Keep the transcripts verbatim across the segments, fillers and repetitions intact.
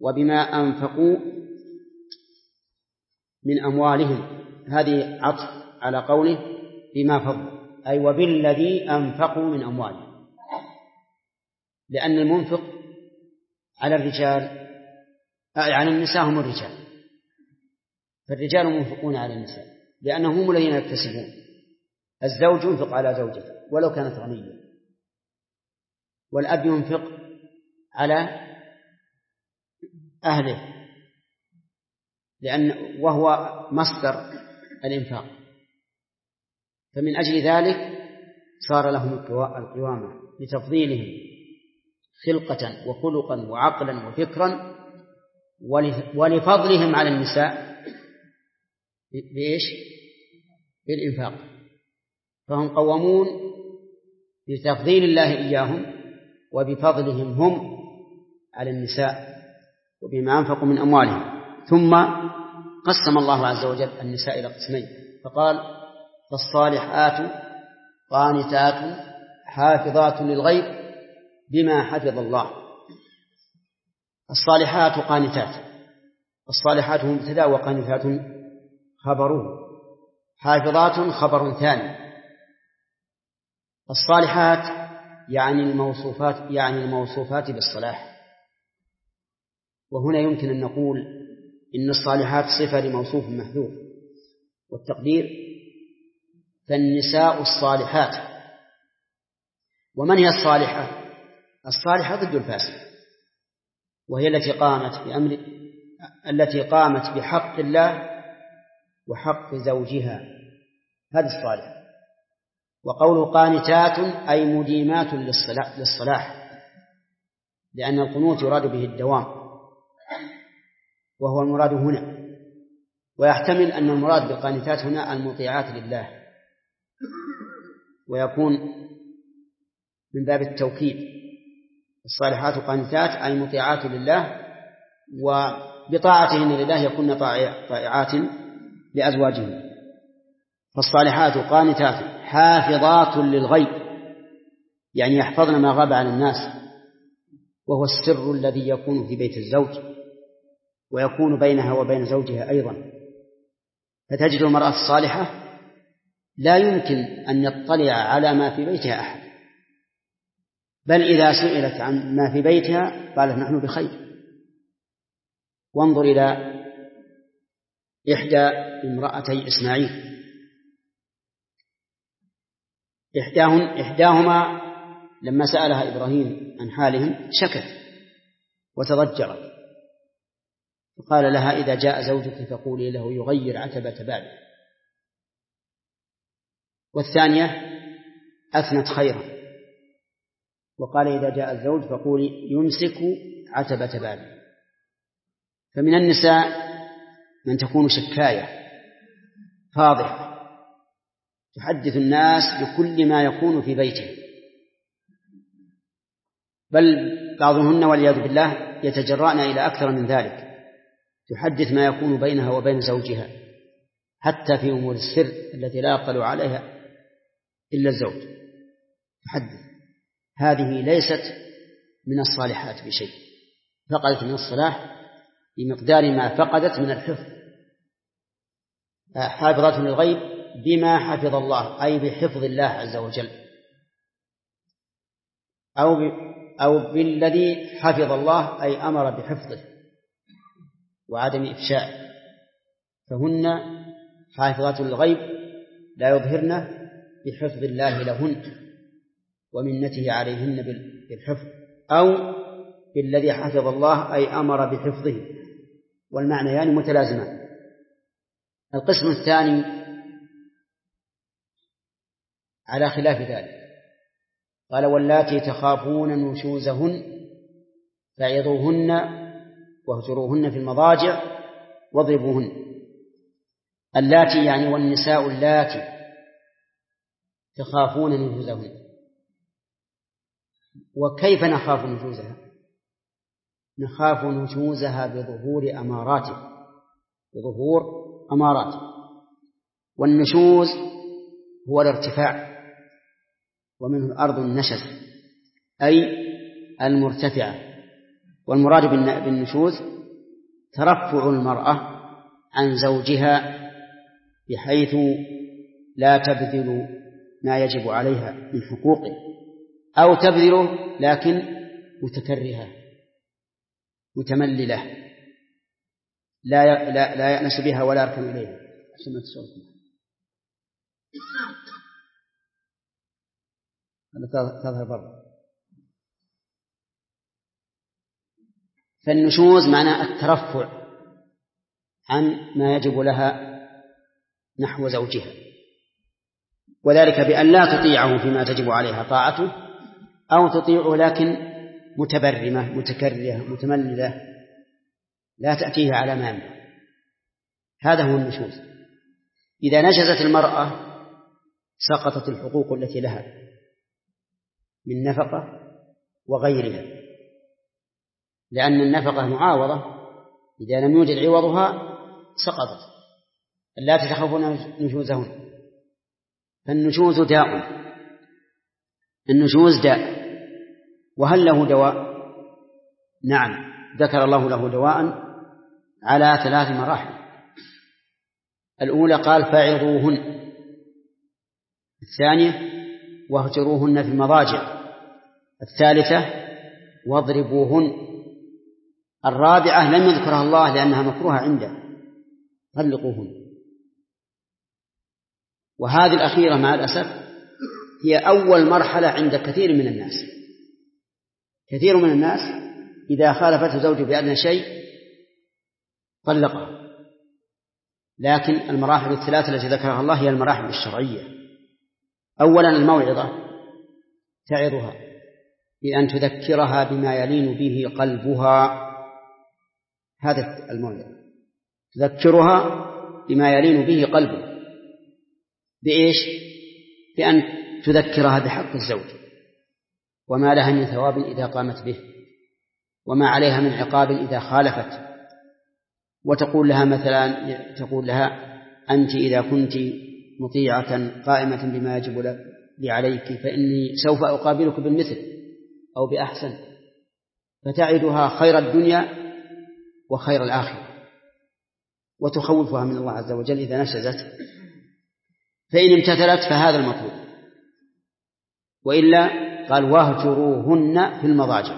وبما أنفقوا من أموالهم، هذه عطف على قوله بما فضل، أي وبالذي أنفقوا من أموالهم، لأن المنفق على الرجال على النساء هم الرجال، فالرجال منفقون على النساء لأنهم هم الذين يكتسبون. الزوج ينفق على زوجته ولو كانت غنية، والأب ينفق على أهله لأن وهو مصدر الإنفاق، فمن أجل ذلك صار لهم القوامة لتفضيلهم خلقة وخلقا وعقلا وفكرا، ولفضلهم على النساء بإيش؟ بالإنفاق، فهم قوامون بتفضيل الله إياهم وبفضلهم هم على النساء وبما أنفقوا من أموالهم. ثم قسم الله عز وجل النساء إلى قسمين، فقال فالصالحات قانتات حافظات للغيب بما حفظ الله. الصالحات قانتات، الصالحات مبتدأ وقانتات خبره، حافظات خبر ثاني. الصالحات يعني الموصوفات يعني الموصوفات بالصلاح، وهنا يمكن أن نقول إن الصالحات صفة لموصوف محذوف، والتقدير فالنساء الصالحات. ومن هي الصالحة؟ الصالحة ضد الفاسدة، وهي التي قامت بأمر التي قامت بحق الله وحق زوجها، هذه الصالحة. وقول قانتات أي مديمات للصلاح، لأن القنوت يراد به الدوام وهو المراد هنا، ويحتمل أن المراد بالقانتات هنا المطيعات لله، ويكون من باب التوكيد. الصالحات قانتات أي مطيعات لله، وبطاعتهن لله يكون طائعات لأزواجهن. فالصالحات قانتات حافظات للغيب، يعني يحفظن ما غاب عن الناس، وهو السر الذي يكون في بيت الزوج ويكون بينها وبين زوجها أيضا. فتجد المرأة الصالحة لا يمكن أن يطلع على ما في بيتها أحد، بل إذا سئلت عن ما في بيتها قالت نحن بخير. وانظر إلى إحدى امرأتي إسماعيل، إحداهن إحداهما لما سألها إبراهيم عن حالهم شكت وتضجرت، فقال لها إذا جاء زوجك فقولي له يغير عتبة بابه. والثانية أثنت خيرا وقال إذا جاء الزوج فقولي يمسك عتبة بابه. فمن النساء من تكون شكاية فاضحة تحدث الناس بكل ما يكون في بيته، بل بعضهن والعياذ بالله يتجرأن إلى أكثر من ذلك، تحدث ما يكون بينها وبين زوجها حتى في أمور السر التي لا يطلع عليها إلا الزوج تحدث. هذه ليست من الصالحات بشيء، فقدت من الصلاح بمقدار ما فقدت من الحفظ. حافظات للغيب بما حفظ الله أي بحفظ الله عز وجل، أو أو بالذي حفظ الله أي أمر بحفظه وعدم إفشائه. فهن حافظات للغيب لا يظهرن بحفظ الله لهن ومنته عليهن بالحفظ، أو بالذي حفظ الله أي أمر بحفظه، والمعنيان يعني متلازمان. القسم الثاني على خلاف ذلك، قال واللاتي تخافون نشوزهن فعظوهن واهجروهن في المضاجع واضربوهن. اللاتي يعني والنساء اللاتي تخافون نشوزهن. وكيف نخاف نشوزها؟ نخاف نشوزها بظهور أماراته بظهور أماراته والنشوز هو الارتفاع، ومنه الأرض النشز أي المرتفعة، والمراد بالنشوز ترفع المرأة عن زوجها بحيث لا تبذل ما يجب عليها من حقوقه، أو تبذله لكن متكرهة متمللة لا لا لا يأنس بها ولا يركن إليها. هذا تظهر برا. فالنشوز معناه الترفع عن ما يجب لها نحو زوجها، وذلك بأن لا تطيعه فيما تجب عليها طاعته، أو تطيعه لكن متبرمة متكرهة متمللة لا تأتيه على ما ينبغي. هذا هو النشوز. إذا نشزت المرأة سقطت الحقوق التي لها من نفقة وغيرها، لأن النفقة معاوضة، إذا لم يوجد عوضها سقطت. اللاتي تخافون نشوزهن. فالنشوز داء، النشوز داء. وهل له دواء؟ نعم، ذكر الله له دواء على ثلاث مراحل. الأولى قال فاعظوهن، الثانية واهجروهن في المضاجع، الثالثة واضربوهن، الرابعة لم يذكرها الله لأنها مكروهة عنده، طلقوهن. وهذه الأخيرة مع الأسف هي أول مرحلة عند كثير من الناس. كثير من الناس إذا خالفته زوجه بأدنى شيء طلقها. لكن المراحل الثلاثة التي ذكرها الله هي المراحل الشرعية. أولا الموعظة، تعظها بأن تذكرها بما يلين به قلبها، هذا الموعظة، تذكرها بما يلين به قلبه. بإيش؟ بأن تذكرها بحق الزوج وما لها من ثواب إذا قامت به، وما عليها من عقاب إذا خالفت. وتقول لها مثلا، تقول لها أنت إذا كنت مطيعة قائمة بما يجب لي عليك فإني سوف أقابلك بالمثل أو بأحسن، فتعدها خير الدنيا وخير الآخرة، وتخوفها من الله عز وجل إذا نشزت. فإن امتثلت فهذا المطلوب، وإلا قال واهجروهن في المضاجع.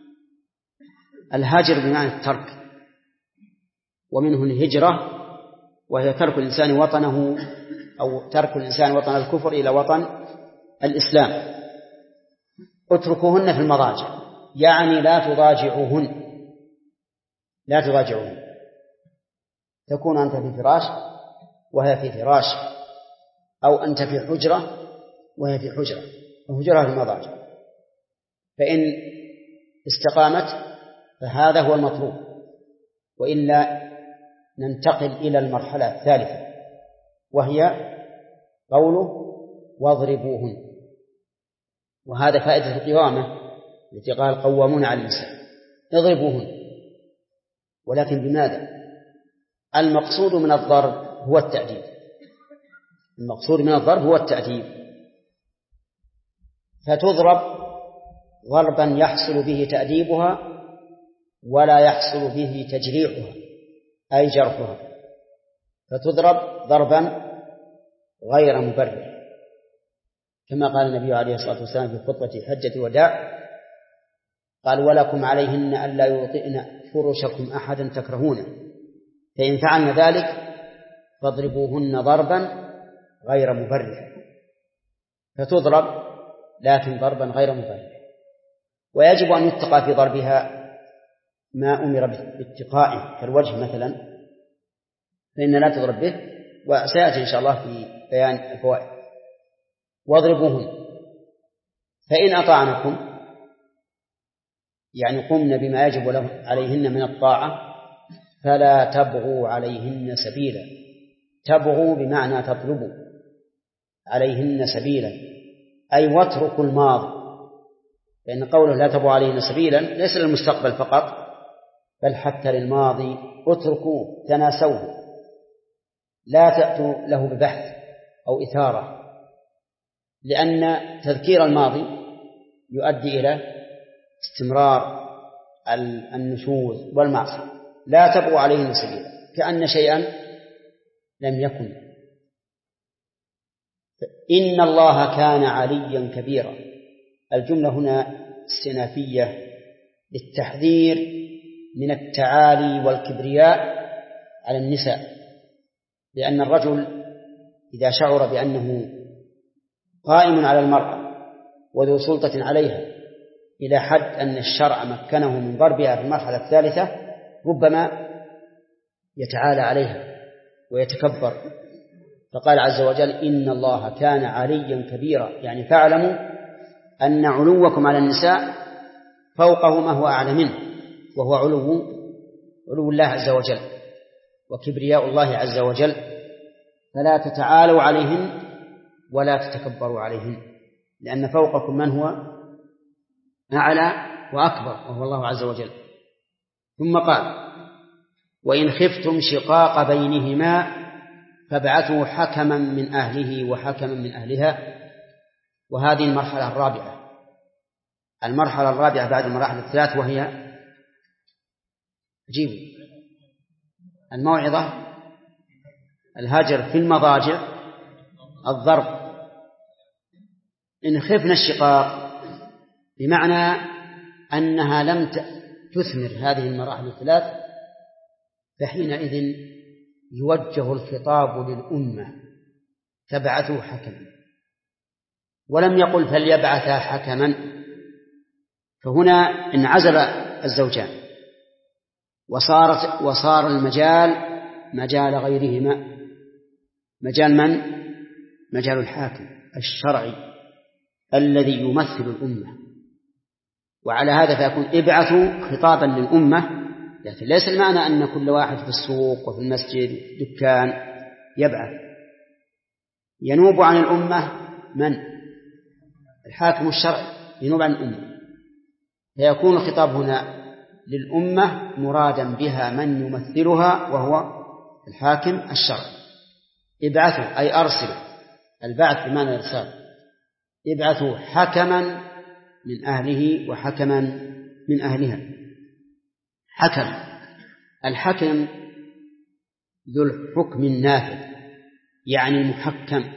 الهجر بمعنى الترك، ومنه الهجرة وهي ترك الإنسان وطنه، أو ترك الإنسان وطن الكفر إلى وطن الإسلام. اتركوهن في المضاجع يعني لا تضاجعوهن، لا تضاجعوهن. تكون أنت في فراش وهي في فراش، أو أنت في حجرة وهي في حجرة، وهجرها في المضاجع. فإن استقامت فهذا هو المطلوب، وإلا ننتقل إلى المرحلة الثالثة وهي قوله واضربوهن. وهذا فائدة القوامة التي قال قوامون على النساء، اضربوهن. ولكن بماذا؟ المقصود من الضرب هو التأديب، المقصود من الضرب هو التأديب. فتضرب ضربا يحصل به تأديبها ولا يحصل به تجريحها أي جرحها، فتضرب ضربا غير مبرح، كما قال النبي عليه الصلاة والسلام في خطبة حجة الوداع، قال ولكم عليهن ألا يوطئن فرشكم أحدا تكرهونه، فإن فعلن ذلك فاضربوهن ضربا غير مبرح. فتضرب لكن ضربا غير مبرح. ويجب أن يتقى في ضربها ما أمر باتقائه كالوجه مثلا، فإن لا تضرب به، وسيأتي إن شاء الله في بيان الفوائد. واضربوهن فإن أطعنكم يعني قمن بما يجب عليهن من الطاعة فلا تبغوا عليهن سبيلا. تبغوا بمعنى تطلبوا عليهن سبيلا، أي واتركوا الماضي، لأن قوله لا تبغوا عليهن سبيلا ليس للمستقبل فقط بل حتى للماضي. اتركوه، تناسوه، لا تأتوا له ببحث أو إثارة، لأن تذكير الماضي يؤدي إلى استمرار النشوز والمعصية لا تبغوا عليهن سبيلا كأن شيئا لم يكن. إن الله كان عليا كبيرا. الجملة هنا استئنافية للتحذير من التعالي والكبرياء على النساء، لأن الرجل إذا شعر بأنه قائم على المرأة وذو سلطة عليها إلى حد أن الشرع مكنه من ضربها في المرحلة الثالثة ربما يتعالى عليها ويتكبر. فقال عز وجل إن الله كان عليا كبيرا، يعني فاعلموا أن علوكم على النساء فوقه ما هو أعلى منه، وهو علو علو الله عز وجل وكبرياء الله عز وجل، فلا تتعالوا عليهن ولا تتكبروا عليهن، لأن فوقكم من هو أعلى وأكبر وهو الله عز وجل. ثم قال وإن خفتم شقاق بينهما فابعثوا حكما من أهله وحكما من أهلها. وهذه المرحلة الرابعة، المرحلة الرابعة بعد المراحل الثلاث، وهي عجيب الموعظة، الهجر في المضاجع، الضرب. إن خفنا الشقاق بمعنى أنها لم تثمر هذه المراحل الثلاث، فحينئذ يوجه الخطاب للأمة فابعثوا حكما، ولم يقل فليبعثا حكما. فهنا انعزل الزوجان وصارت وصار المجال مجال غيرهما، مجال من؟ مجال الحاكم الشرعي الذي يمثل الأمة. وعلى هذا فيكون ابعثوا خطابا للأمة، لكن ليس المعنى أن كل واحد في السوق وفي المسجد دكان يبعث. ينوب عن الأمة من؟ الحاكم الشرعي ينوب عن الأمة، فيكون الخطاب هنا للأمة مرادا بها من يمثلها وهو الحاكم الشرعي. ابعثوا أي أرسلوا، البعث بمعنى الإرسال. ابعثوا حكما من أهله وحكما من أهلها. حكم، الحكم ذو الحكم النافذ، يعني المحكم،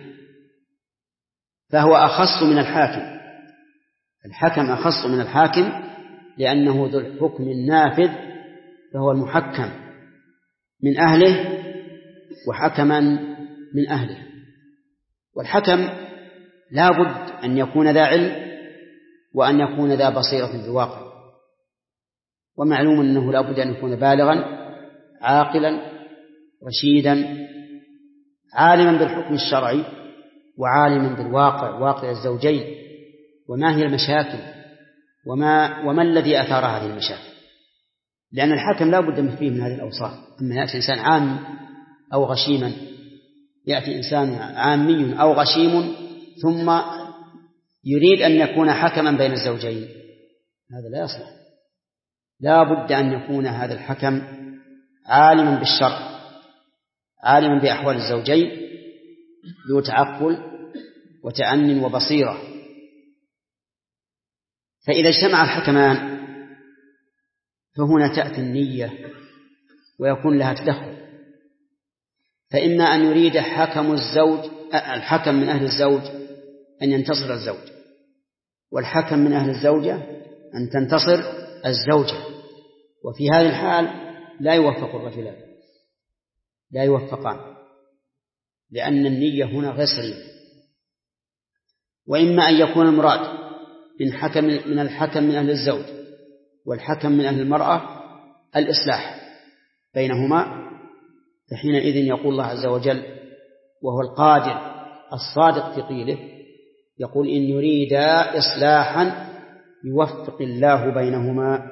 فهو أخص من الحاكم. الحكم أخص من الحاكم لأنه ذو الحكم النافذ، فهو المحكم من أهله وحكما من أهله. والحكم لا بد أن يكون ذا علم وأن يكون ذا بصيرة بالواقع، ومعلوم أنه لا بد أن يكون بالغا عاقلا رشيدا عالما بالحكم الشرعي وعالما بالواقع، واقع الزوجين، وما هي المشاكل وما وما الذي أثار هذه المشاكل. لأن الحاكم لا بد من فيه من هذه الأوصاف. أما يأتي إنسان عام أو غشيما، يأتي إنسان عامي أو غشيم ثم يريد أن يكون حكما بين الزوجين، هذا لا يصلح. لا بد أن يكون هذا الحكم عالما بالشرع، عالما بأحوال الزوجين، ذو تعقل وتأن وبصيرة. فإذا اجتمع الحكمان فهنا تأتي النية ويكون لها تدخل. فإما أن يريد حكم الزوج الحكم من أهل الزوج أن ينتصر الزوج، والحكم من أهل الزوجة أن تنتصر الزوجة، وفي هذه الحال لا يوفق الرجلان، لا يوفقان، لأن النية هنا غير سليمة. وإما أن يكون المراد من حكم من الحكم من أهل الزوج والحكم من أهل المرأة الإصلاح بينهما، فحينئذ يقول الله عز وجل وهو القادر الصادق في قيله، يقول إن يريدا إصلاحا يوفق الله بينهما.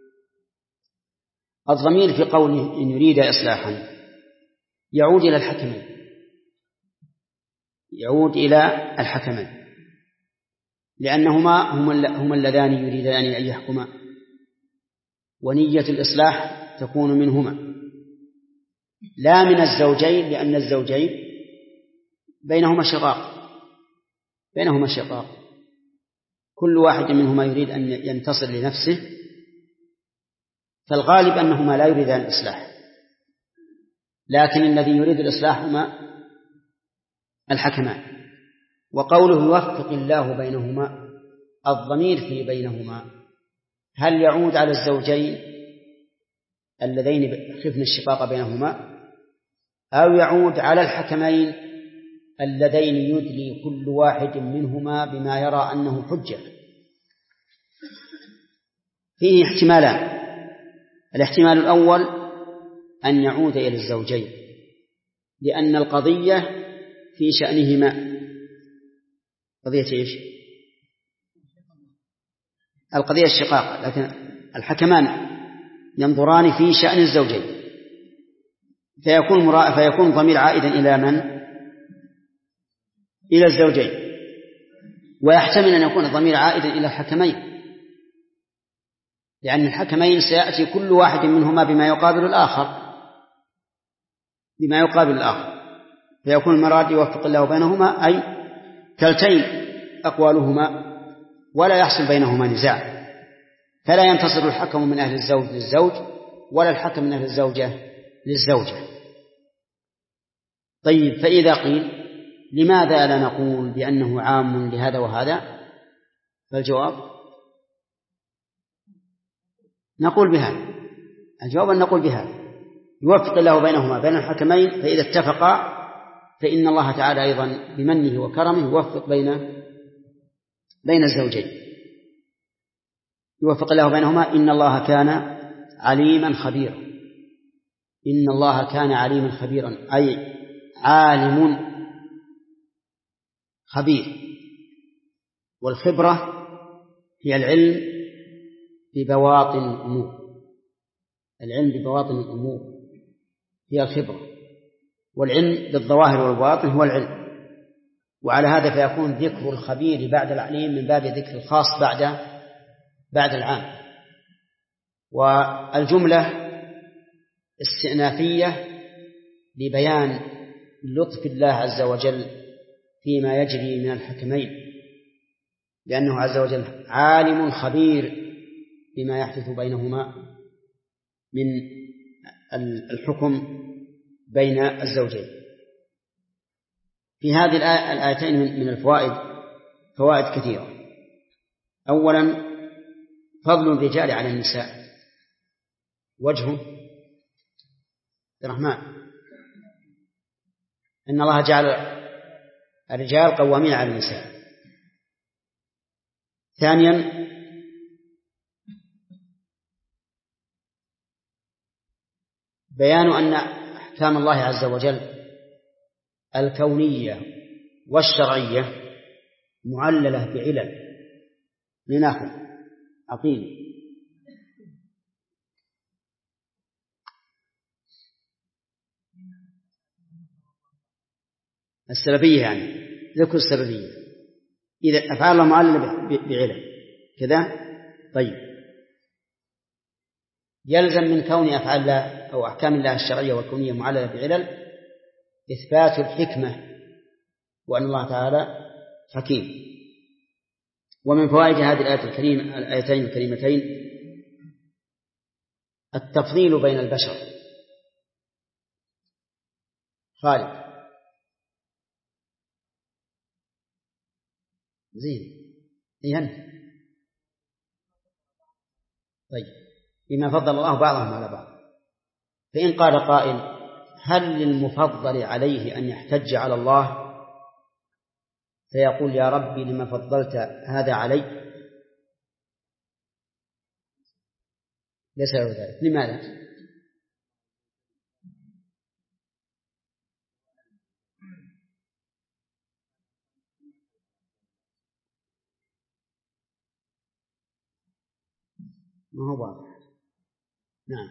الضمير في قوله إن يريدا إصلاحا يعود إلى الحكمين، يعود إلى الحكمين لأنهما هما اللذان يريدان أن يحكما، ونية الإصلاح تكون منهما لا من الزوجين، لأن الزوجين بينهما شقاق بينهما شقاق كل واحد منهما يريد أن ينتصر لنفسه فالغالب أنهما لا يريدان الإصلاح، لكن الذي يريد الإصلاح هما الحكمان. وقوله يوفق الله بينهما، الضمير في بينهما هل يعود على الزوجين اللذين خفن الشقاق بينهما، أو يعود على الحكمين اللذين يدلي كل واحد منهما بما يرى أنه حجة؟ فيه احتمالان. الاحتمال الأول أن يعود إلى الزوجين، لأن القضية في شأنهما. قضية إيش؟ القضية الشقاق، لكن الحكمان ينظران في شأن الزوجين، فيكون مرا... فيكون ضمير عائدا إلى من؟ إلى الزوجين. ويحتمل أن يكون الضمير عائدا إلى الحكمين، لأن الحكمين سيأتي كل واحد منهما بما يقابل الآخر بما يقابل الآخر فيكون المراد يوفق الله بينهما، أي تلتين أقوالهما ولا يحصل بينهما نزاع، فلا ينتصر الحكم من أهل الزوج للزوج ولا الحكم من أهل الزوجة للزوجة. طيب، فإذا قيل لماذا لا نقول بأنه عام لهذا وهذا؟ فالجواب نقول بهذا الجواب أن نقول بهذا يوفق الله بينهما بين الحكمين، فإذا اتفقا فإن الله تعالى أيضا بمنه وكرمه يوفق بين بين الزوجين، يوفق الله بينهما. إن الله كان عليما خبيرا إن الله كان عليما خبيرا أي عالم خبير. والخبرة هي العلم ببواطن الأمور العلم ببواطن الأمور هي الخبرة، والعلم بالظواهر والبواطن هو العلم. وعلى هذا فيكون ذكر الخبير بعد العليم من باب ذكر الخاص بعد بعد العام. والجملة استئنافية لبيان لطف الله عز وجل فيما يجري من الحكمين، لأنه عز وجل عالم خبير بما يحدث بينهما من الحكم بين الزوجين. في هذه الآيتين من الفوائد فوائد كثيرة. أولا، فضل الرجال على النساء. وجهه الرحمن إن الله جعل الرجال قوامين على النساء. ثانيا، بيان أن أحكام الله عز وجل الكونية والشرعية معللة بعلل. لنأخذ عقيل السببية، يعني ذكر السببية إذا أفعال الله معللة بعلل كذا. طيب، يلزم من كون أفعال الله أو أحكام الله الشرعية والكونية معللة بعلل إثبات الحكمة وأن الله تعالى حكيم. ومن فوائد هذه الآية الكريمة الآيتين الكريمتين التفضيل بين البشر. خالد زين إيهن طيب، بما فضل الله بعضهم على بعض. فإن قال قائل هل للمفضل عليه أن يحتج على الله فيقول يا ربي لما فضلت هذا علي؟ ليس له ذلك. لماذا؟ ما هو واضح. نعم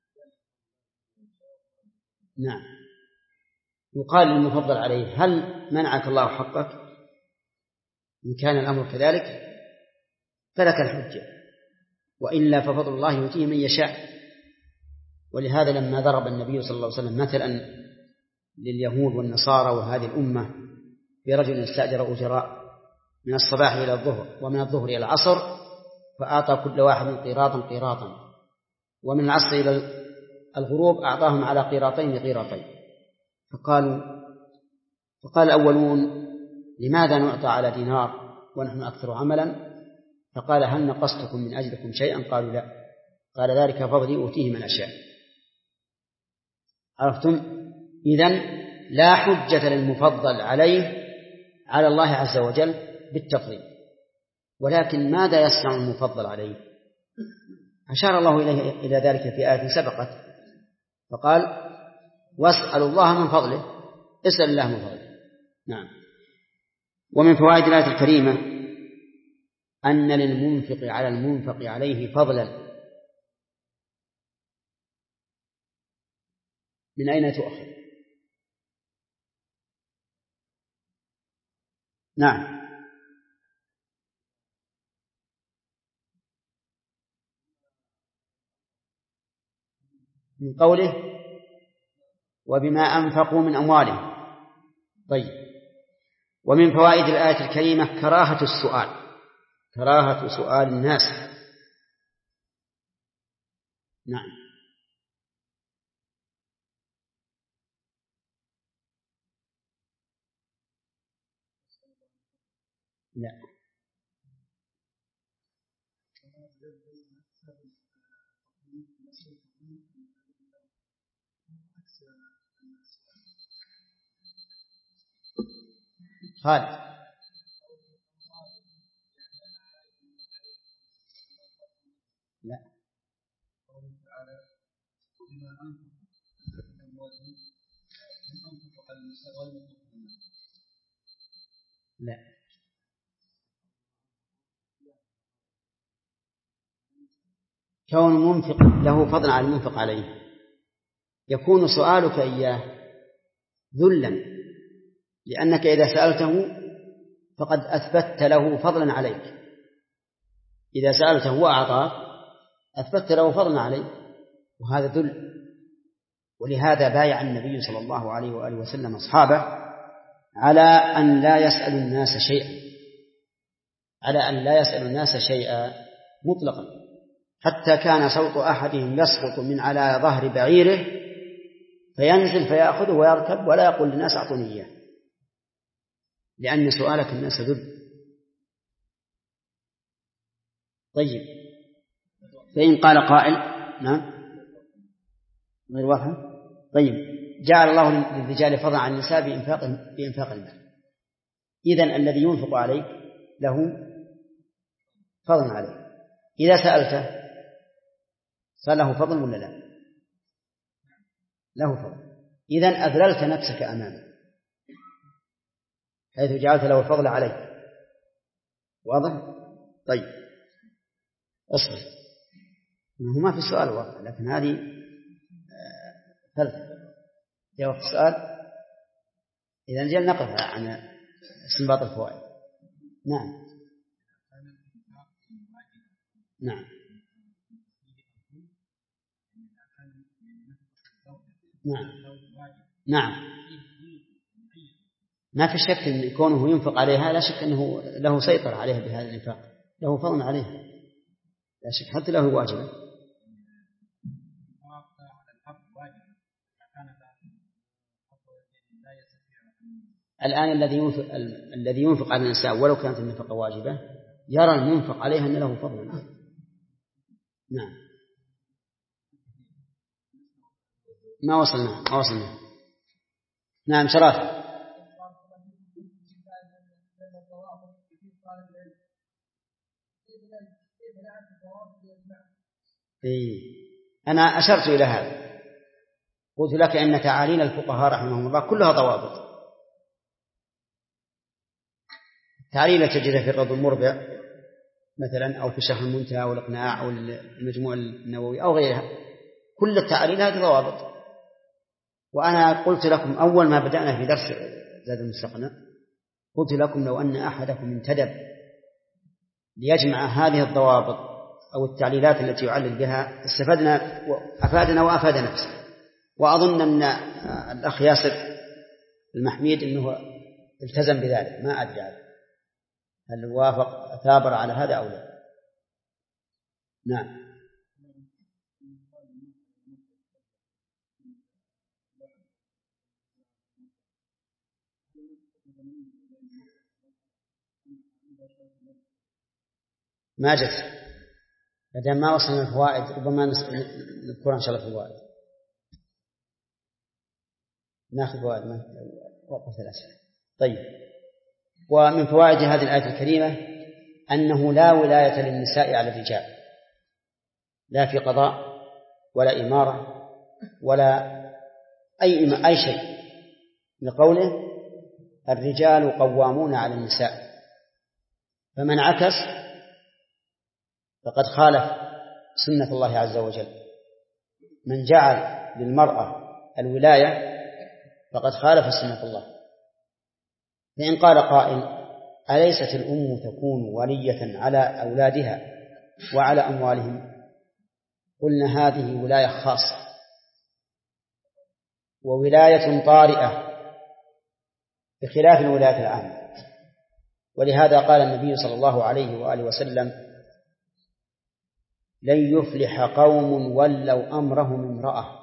نعم يقال للمفضل عليه هل منعك الله حقك؟ إن كان الأمر كذلك فلك الحجة، وإلا ففضل الله يؤتيه من يشاء. ولهذا لما ضرب النبي صلى الله عليه وسلم مثلا لليهود والنصارى وهذه الأمة برجل استأجر أجراء من الصباح إلى الظهر ومن الظهر إلى العصر فأعطى كل واحد قيراطا قيراطا ومن العصر إلى الغروب أعطاهم على قيراطين قيراطين. فقالوا فقال الأولون لماذا نعطى على دينار ونحن أكثر عملا؟ فقال هل نقصتكم من أجلكم شيئا؟ قالوا لا. قال ذلك فضلي أوتيه من أشاء. عرفتم؟ إذن لا حجة للمفضل عليه على الله عز وجل بالتفضيل، ولكن ماذا يصنع المفضل عليه؟ أشار الله إليه إلى ذلك في آية سبقت فقال واسألوا الله من فضله، اسأل الله من فضله. نعم. ومن فوائد الآية الكريمة أن للمنفق على المنفق عليه فضلا. من أين تؤخذ؟ نعم. من قوله وبما أنفقوا من أموالهم. طيب. ومن فوائد الآية الكريمة كراهة السؤال، كراهة سؤال الناس. نعم. لا. خالد. لا. لا. كون المنفق له فضل على المنفق عليه يكون سؤالك إياه ذلا، لأنك إذا سألته فقد أثبت له فضلا عليك. إذا سألته وأعطاك أثبت له فضلا عليك، وهذا ذل. ولهذا بايع النبي صلى الله عليه وآله وسلم أصحابه على أن لا يسأل الناس شيئا، على أن لا يسأل الناس شيئا مطلقا، حتى كان صوت أحدهم يسقط من على ظهر بعيره فينزل فيأخذه ويركب ولا يقول للناس أعطوني إياه، لأن سؤالك الناس ذل. طيب. فإن قال قائل نعم غير واضح. طيب. جعل الله للرجال فضلا عن النساء بإنفاق بإنفاق المال، إذن الذي ينفق عليك له فضل عليه. إذا سألته صار له فضل ولا لا؟ له فضل. إذن أذللت نفسك أمامه حيث جعلت له الفضل عليك. واضح؟ طيب. أصبر، إنه ما في سؤال واضح، لكن هذه ثالثة جواب السؤال. إذا نجي نقف عن استنباط الفوائد. نعم. نعم. نعم. نعم. ما في شك أن كونه ينفق عليها لا شك أنه له سيطرة عليها بهذا الإنفاق، له فضل عليها لا شك، حتى له واجبة. الآن الذي ينفق الذي ينفق على النساء ولو كانت النفقة واجبة يرى المنفق عليها أن له فضل. نعم. ما وصلنا ما وصلنا. نعم. شرافة. إيه. أنا أشرت إلى هذا، قلت لك إن تعاليل الفقهاء رحمهم الله كلها ضوابط. تعاليل تجد في الروض المربع مثلا، أو في شرح المنتهى أو الإقناع أو المجموع النووي أو غيرها، كل التعاليل هذه ضوابط. وأنا قلت لكم أول ما بدأنا في درس زاد المستقنع قلت لكم لو أن أحدكم انتدب ليجمع هذه الضوابط أو التعليلات التي يعلل بها استفدنا وأفادنا وأفاد نفسه. وأظن أن الأخ ياسر المحميد أنه التزم بذلك، ما أدري هل وافق ثابر على هذا أو لا. نعم. ما جت بدل ما وصلنا الفوائد ربما نذكرها إن شاء الله في الفوائد. ناخذ فوائد ما وقف الأسئلة. طيب. ومن فوائد هذه الآية الكريمة أنه لا ولاية للنساء على الرجال، لا في قضاء ولا إمارة ولا أي أي شيء، لقوله الرجال قوامون على النساء. فمن عكس فقد خالف سنة الله عز وجل. من جعل للمرأة الولاية فقد خالف سنة الله. فإن قال قائل أليست الأم تكون ولية على أولادها وعلى أموالهم؟ قلنا هذه ولاية خاصة وولاية طارئة بخلاف الولاية العامة. ولهذا قال النبي صلى الله عليه وآله وسلم لن يفلح قوم ولوا أمرهم امرأة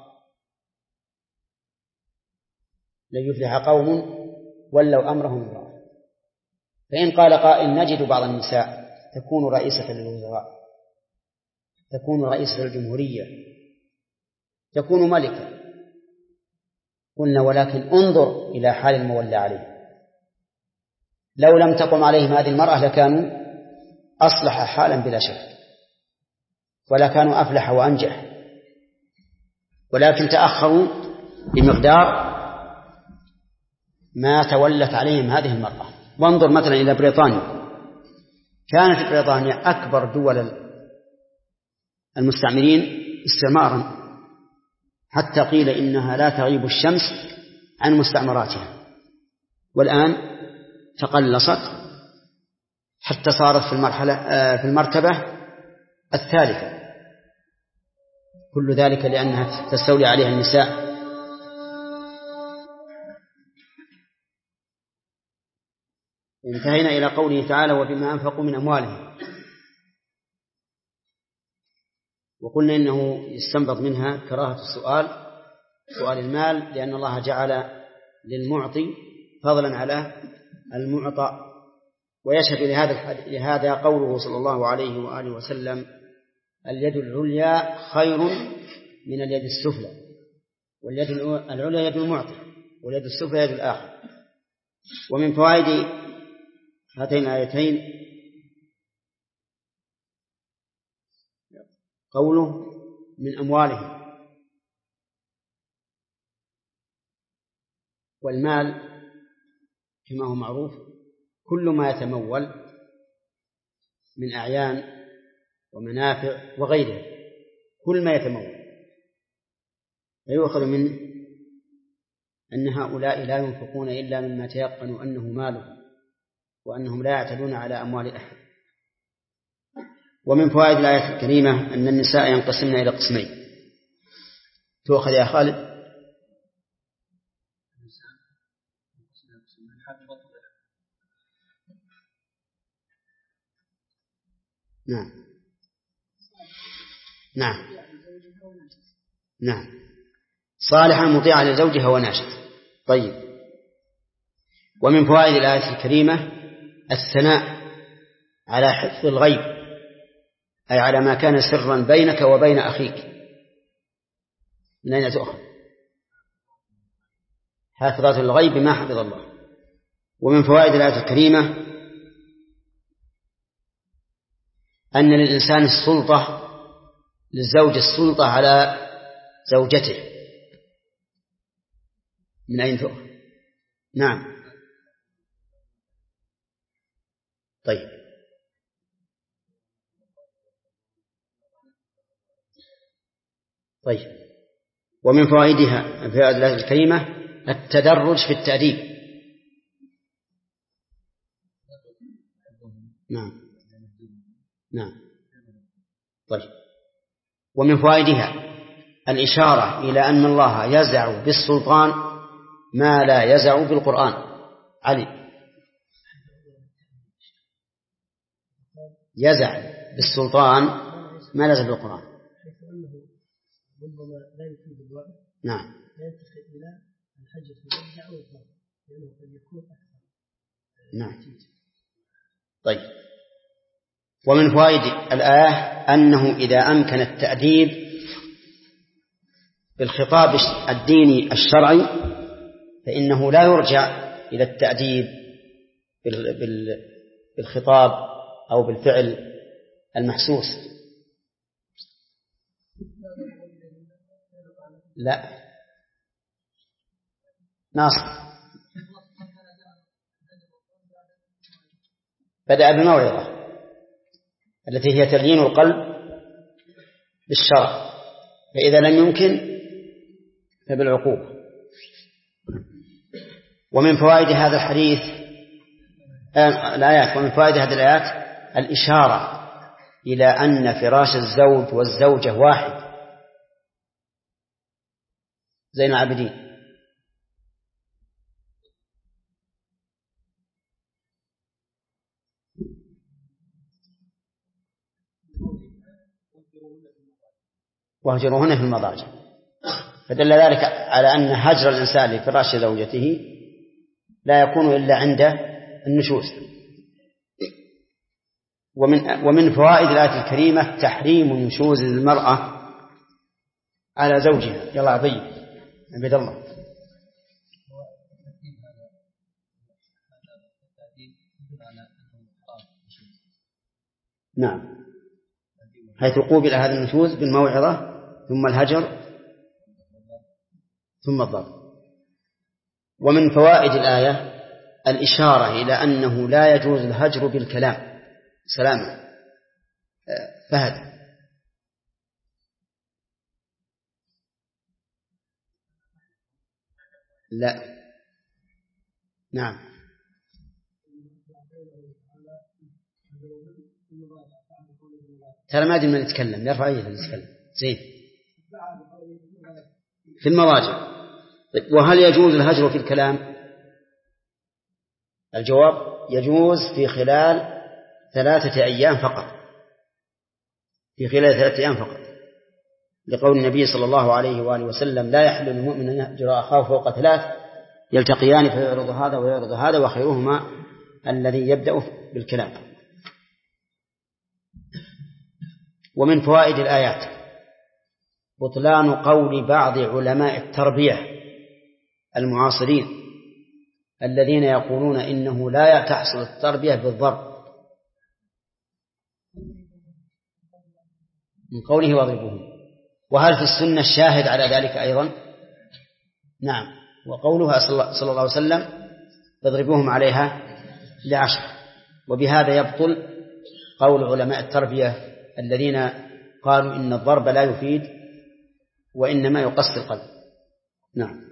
لن يفلح قوم ولوا أمرهم امرأة. فإن قال قائل نجد بعض النساء تكون رئيسة للوزراء، تكون رئيسة للجمهورية، تكون ملكة، قلنا ولكن انظر إلى حال المولى عليه. لو لم تقم عليهم هذه المرأة لكانوا أصلح حالا بلا شك، ولا كانوا أفلح وأنجح، ولكن تأخروا بمقدار ما تولت عليهم هذه المرأة. وانظر مثلا إلى بريطانيا، كانت بريطانيا أكبر دول المستعمرين استعمارا، حتى قيل إنها لا تغيب الشمس عن مستعمراتها، والآن تقلصت حتى صارت في المرحلة في المرتبة الثالثة. كل ذلك لأنها تستولي عليها النساء. انتهينا إلى قوله تعالى وبما أنفقوا من أموالهم، وقلنا إنه يستنبط منها كراهة السؤال سؤال المال، لأن الله جعل للمعطي فضلا على المعطى. ويشهد لهذا لهذا قوله صلى الله عليه وآله وسلم اليد العليا خير من اليد السفلى، واليد العليا يد المعطي واليد السفلى يد الآخر. ومن فوائد هاتين الآيتين قوله من أموالهم، والمال كما هو معروف كل ما يتمول من أعيان ومنافع وغيره، كل ما يتمول. فيؤخذ منه أن هؤلاء لا ينفقون إلا مما تيقنوا أنه مالهم، وأنهم لا يعتدون على أموال أحد. ومن فوائد الآية الكريمة أن النساء ينقسمن إلى قسمين. تؤخذ يا خالد. نعم نعم نعم صالحا مطيعا لزوجها وناشط. طيب. ومن فوائد الآية الكريمة الثناء على حفظ الغيب، أي على ما كان سرا بينك وبين أخيك. من أين تؤخذ؟ حافظات الغيب ما حفظ الله. ومن فوائد الآية الكريمة أن للإنسان السلطة، للزوج السلطة على زوجته. من أين تؤخذ؟ نعم. طيب. طيب. ومن فوائدها في الآية الكريمة التدرج في التأديب. نعم نعم. طيب. ومن فوائدها الإشارة إلى أن الله يزع بالسلطان ما لا يزع بالقرآن. علي. يزع بالسلطان ما لا يزع بالقرآن. ربما لا يفيد الوعد. نعم. ينتقل إلى الحجة المبدع أو الضرب، لأنه قد يكون أكثر. نعم. طيب. ومن فوائد الآية أنه إذا أمكن التأديب بالخطاب الديني الشرعي فإنه لا يرجع إلى التأديب بالخطاب أو بالفعل المحسوس. لا ناصر بدأ بالموعظة التي هي تليين القلب بالشرع، فإذا لم يمكن فبالعقوبة. ومن فوائد هذا الحديث آه الآيات ومن فوائد هذه الآيات الإشارة إلى أن فراش الزوج والزوجة واحد زين العابدين. واهجروهن في المضاجع، فدل ذلك على أن هجر الإنسان لفراش زوجته لا يكون إلا عند النشوز. ومن ومن فوائد الآية الكريمة تحريم نشوز المرأة على زوجها. يلا عطية عبد الله. نعم، حيث قوبل هذا النشوز بالموعظة ثم الهجر ثم الضرب. ومن فوائد الآية الإشارة إلى أنه لا يجوز الهجر بالكلام. سلام فهد. لا نعم ترى ما أدري من يتكلم، يرفع أيه اللي يتكلم زين في المواجع. وهل يجوز الهجر في الكلام؟ الجواب يجوز في خلال ثلاثة أيام فقط، في خلال ثلاثة أيام فقط، لقول النبي صلى الله عليه وآله وسلم لا يحل للمؤمن أن يهجر أخاه فوق ثلاث يلتقيان فيعرض هذا ويعرض هذا وخيرهما الذي يبدأ بالكلام. ومن فوائد الآيات بطلان قول بعض علماء التربية المعاصرين الذين يقولون إنه لا تحصل التربية بالضرب، من قوله واضربوهم. وهل في السنة الشاهد على ذلك أيضا؟ نعم، وقولها صلى الله عليه وسلم اضربوهم عليها لعشر. وبهذا يبطل قول علماء التربية الذين قالوا إن الضرب لا يفيد وإنما يقسي القلب. نعم.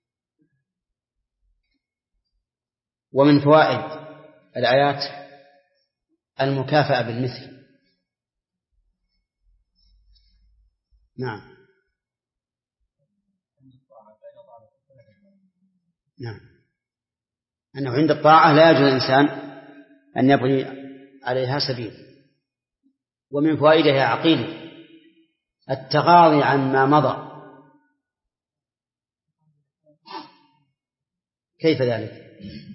ومن فوائد الآيات المكافأة بالمثل. نعم نعم أنه عند الطاعة لا يجوز الإنسان أن يبغي عليها سبيل. ومن فوائدها عقيل التغاضي عن ما مضى. كيف ذلك؟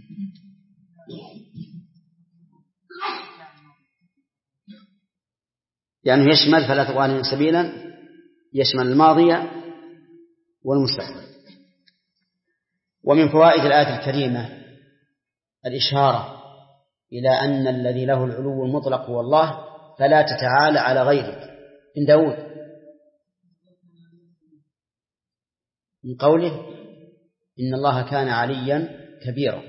يعني يشمل فلا تغالين سبيلا، يشمل الماضي والمستقبل. ومن فوائد الآية الكريمة الإشارة إلى أن الذي له العلو المطلق هو الله، فلا تتعالى على غيرك. من داود من قوله إن الله كان عليا كبيرا.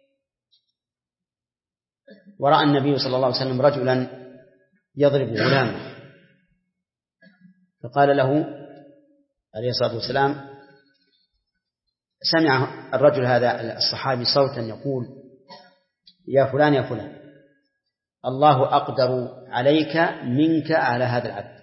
ورأى النبي صلى الله عليه وسلم رجلا يضرب غلامه فقال له عليه الصلاة والسلام، سمع الرجل هذا الصحابي صوتا يقول يا فلان يا فلان الله أقدر عليك منك على هذا العبد،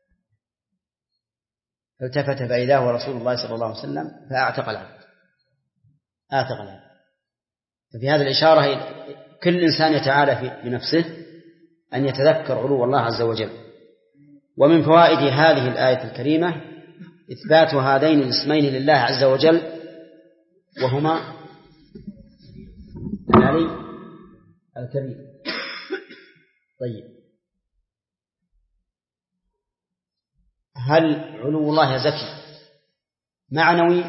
فالتفت فإذا هو رسول الله صلى الله عليه وسلم فأعتق العبد أعتق العبد. ففي هذه الإشارة كل إنسان يتعالى بنفسه أن يتذكر علو الله عز وجل. ومن فوائد هذه الآية الكريمة إثبات هذين الاسمين لله عز وجل وهما العلي الكبير. طيب هل علو الله زكي معنوي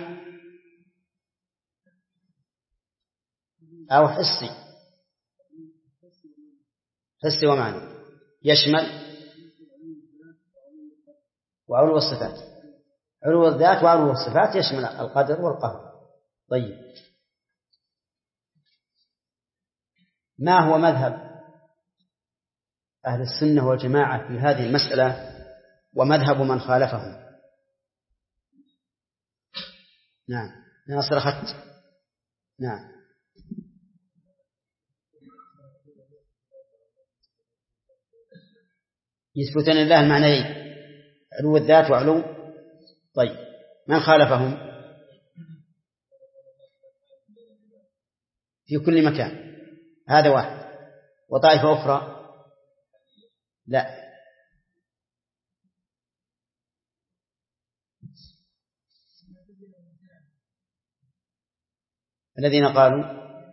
أو حسي؟ حسي ومعنوي، يشمل وعلو الصفات، علو الذات وعلو الصفات يشمل القدر والقهر. طيب، ما هو مذهب أهل السنة والجماعة في هذه المسألة ومذهب من خالفهم؟ نعم ناصر أخذت. نعم يثبتون لله المعنيين، علو الذات وعلو. طيب، من خالفهم؟ في كل مكان، هذا واحد. وطائفة أخرى لا، الذين قالوا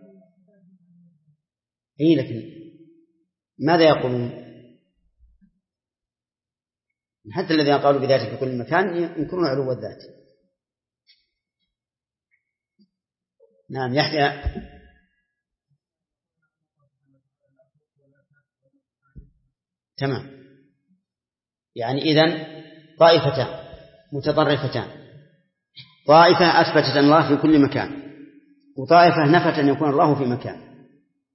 إيه، لكن ماذا يقولون؟ حتى الذين قالوا بذاته في كل مكان ينكرون علو الذات. نعم يحيى. تمام، يعني إذن طائفتان متطرفتان، طائفة أثبتت أن الله في كل مكان، وطائفة نفت أن يكون الله في مكان.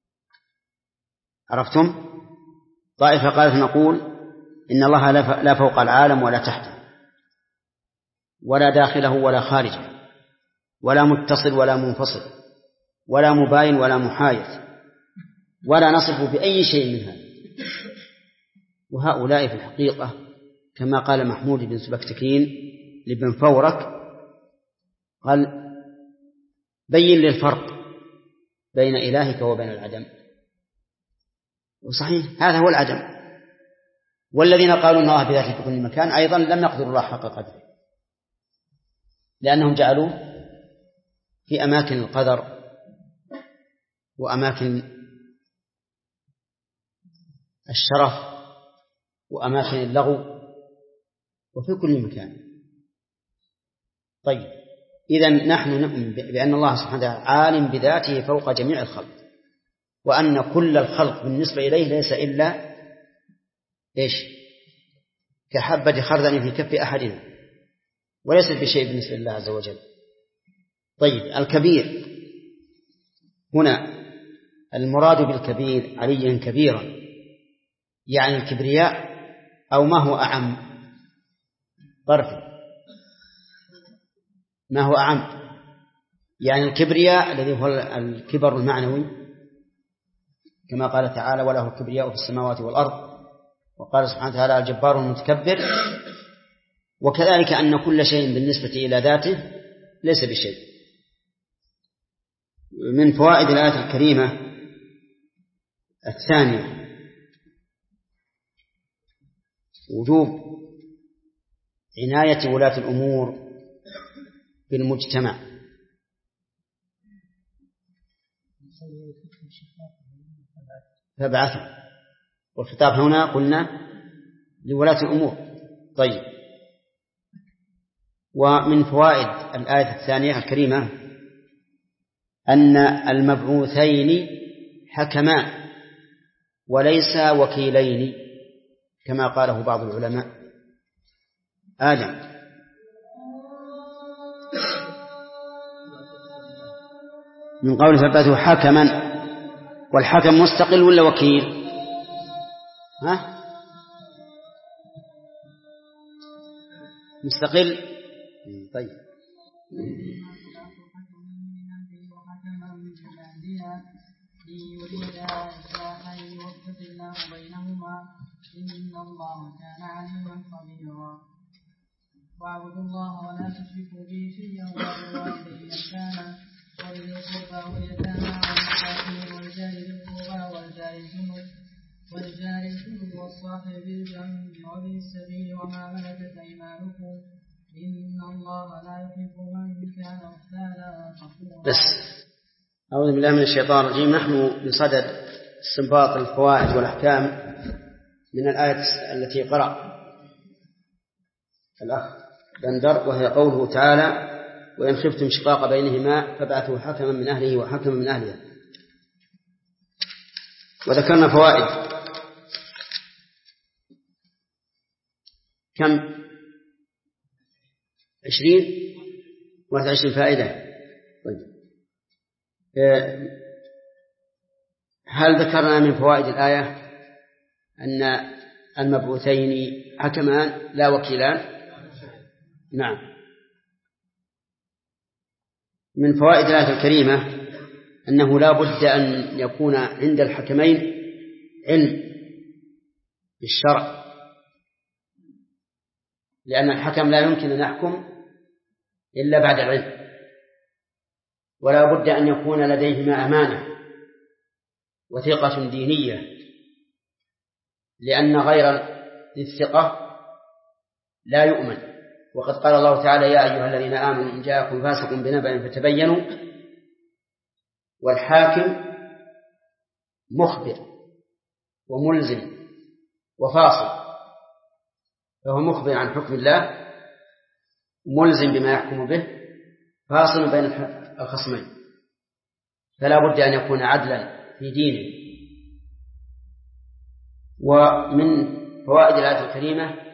عرفتم؟ طائفة قالت نقول إن الله لا فوق العالم ولا تحته ولا داخله ولا خارجه ولا متصل ولا منفصل ولا مباين ولا محايد ولا نصف بأي شيء من هذا. وهؤلاء في الحقيقة كما قال محمود بن سبكتكين لابن فورك، قال بين للفرق بين إلهك وبين العدم. وصحيح هذا هو العدم. والذين قالوا أن الله بذاته في كل مكان أيضا لم يقدروا الله حق قدره، لأنهم جعلوه في أماكن القدر وأماكن الشرف وأماكن اللغو وفي كل مكان. طيب، إذن نحن نؤمن بأن الله سبحانه وتعالى عالم بذاته فوق جميع الخلق، وأن كل الخلق بالنسبة إليه ليس إلا إيش؟ كحبة خردل في كف أحدنا، وليس بشيء بالنسبة لله عز وجل. طيب، الكبير هنا المراد بالكبير عليا كبيرا يعني الكبرياء أو ما هو أعم؟ طرف ما هو أعم؟ يعني الكبرياء الذي هو الكبر المعنوي كما قال تعالى وله الكبرياء في السماوات والأرض، وقال سبحانه وتعالى الجبار المتكبر. وكذلك أن كل شيء بالنسبة إلى ذاته ليس بشيء. من فوائد الآية الكريمة الثانية وجوب عناية ولاة الأمور بالمجتمع. فبعثوا، والخطاب هنا قلنا لولاة الأمور. طيب، ومن فوائد الآية الثانية الكريمة أن المبعوثين حكمان وليس وكيلين كما قاله بعض العلماء. آدم من قول فبعثوا حكما، والحكم مستقل ولا وكيل؟ ها؟ مستقل. طيب، واعبدوا الله ولا تشركوا به شيئا وبالوالدين إحسانا وذي القربى واليتامى والمساكين والجار ذي القربى والجار الجنب والجار الجنب والصاحب بالجنب وابن السبيل وما ملكت أيمانكم إن الله لا يحب من كان مختالا فخورا. بس أعوذ بالله من الشيطان الرجيم. نحن بصدد استنباط الفوائد والأحكام من الآية التي قرأ. الأخ بندر، وهي قوله تعالى: وإن خفتم شقاق بينهما فابعثوا حكما من أهله وحكما من أهلها. وذكرنا فوائد كم؟ عشرين واحد وعشرين فائدة. طيب. هل ذكرنا من فوائد الآية أن المبعوثين حكمان لا وكيلان؟ نعم. من فوائد الآية الكريمة أنه لا بد أن يكون عند الحكمين علم بالشرع، لأن الحكم لا يمكن أن يحكم إلا بعد العلم، ولا بد أن يكون لديهما أمانة وثقة دينية، لأن غير الثقة لا يؤمن. وقد قال الله تعالى: يا أيها الذين آمنوا إن جاءكم فاسق بنبأ فتبينوا. والحاكم مخبر وملزم وفاصل، فهو مخبر عن حكم الله، ملزم بما يحكم به، فاصل بين الخصمين، فلا بد أن يكون عدلا في دينه. ومن فوائد الآية الكريمة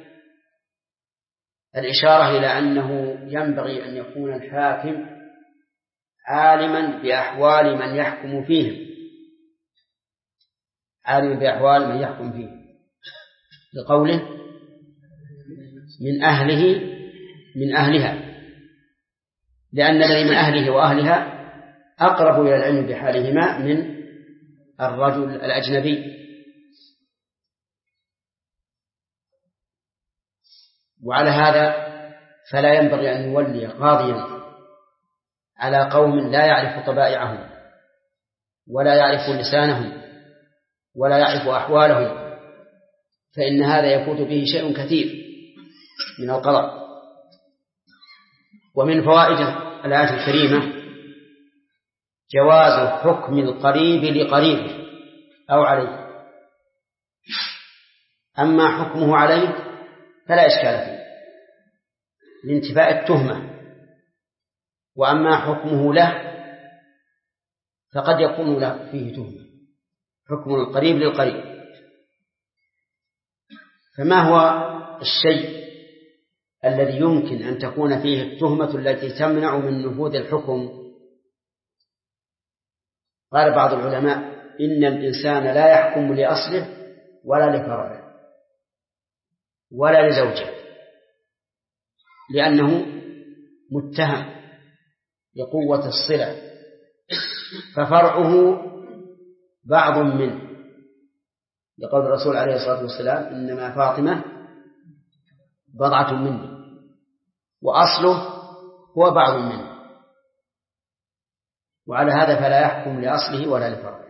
الإشارة إلى أنه ينبغي أن يكون الحاكم عالما بأحوال من يحكم فيهم، عالما بأحوال من يحكم فيه، لقوله: من أهله من أهلها، لأن الذي من أهله وأهلها أقرب إلى العلم بحالهما من الرجل الأجنبي. وعلى هذا فلا ينبغي أن يولي قاضيا على قوم لا يعرف طبائعهم ولا يعرف لسانهم ولا يعرف أحوالهم، فإن هذا يفوت به شيء كثير من القضاء. ومن فوائد الآية الكريمة جواز حكم القريب لقريبه أو عليه. أما حكمه عليه فلا إشكال فيه لانتفاء التهمة، وأما حكمه له فقد يكون له فيه تهمة، حكم القريب للقريب. فما هو الشيء الذي يمكن أن تكون فيه التهمة التي تمنع من نفوذ الحكم؟ قال بعض العلماء: إن الإنسان لا يحكم لأصله ولا لفرعه ولا لزوجه، لأنه متهم لقوة الصلة، ففرعه بعض منه، لقول الرسول عليه الصلاة والسلام: إنما فاطمة بضعة مني، وأصله هو بعض منه. وعلى هذا فلا يحكم لأصله ولا لفرعه.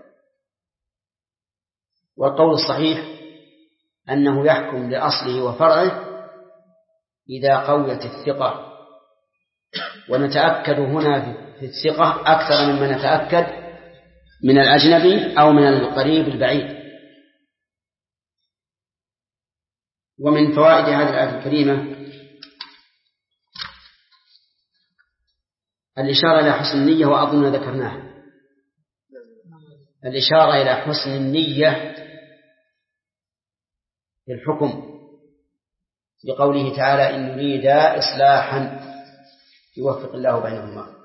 والقول الصحيح أنه يحكم لأصله وفرعه إذا قويت الثقة، ونتأكد هنا في الثقة أكثر مما نتأكد من الأجنبي أو من القريب البعيد. ومن فوائد هذه الآية الكريمة الإشارة إلى حسن النية، وأظن ذكرناها، الإشارة إلى حسن النية في الحكم، لقوله تعالى: إن يريد إصلاحا يوفق الله بينهما،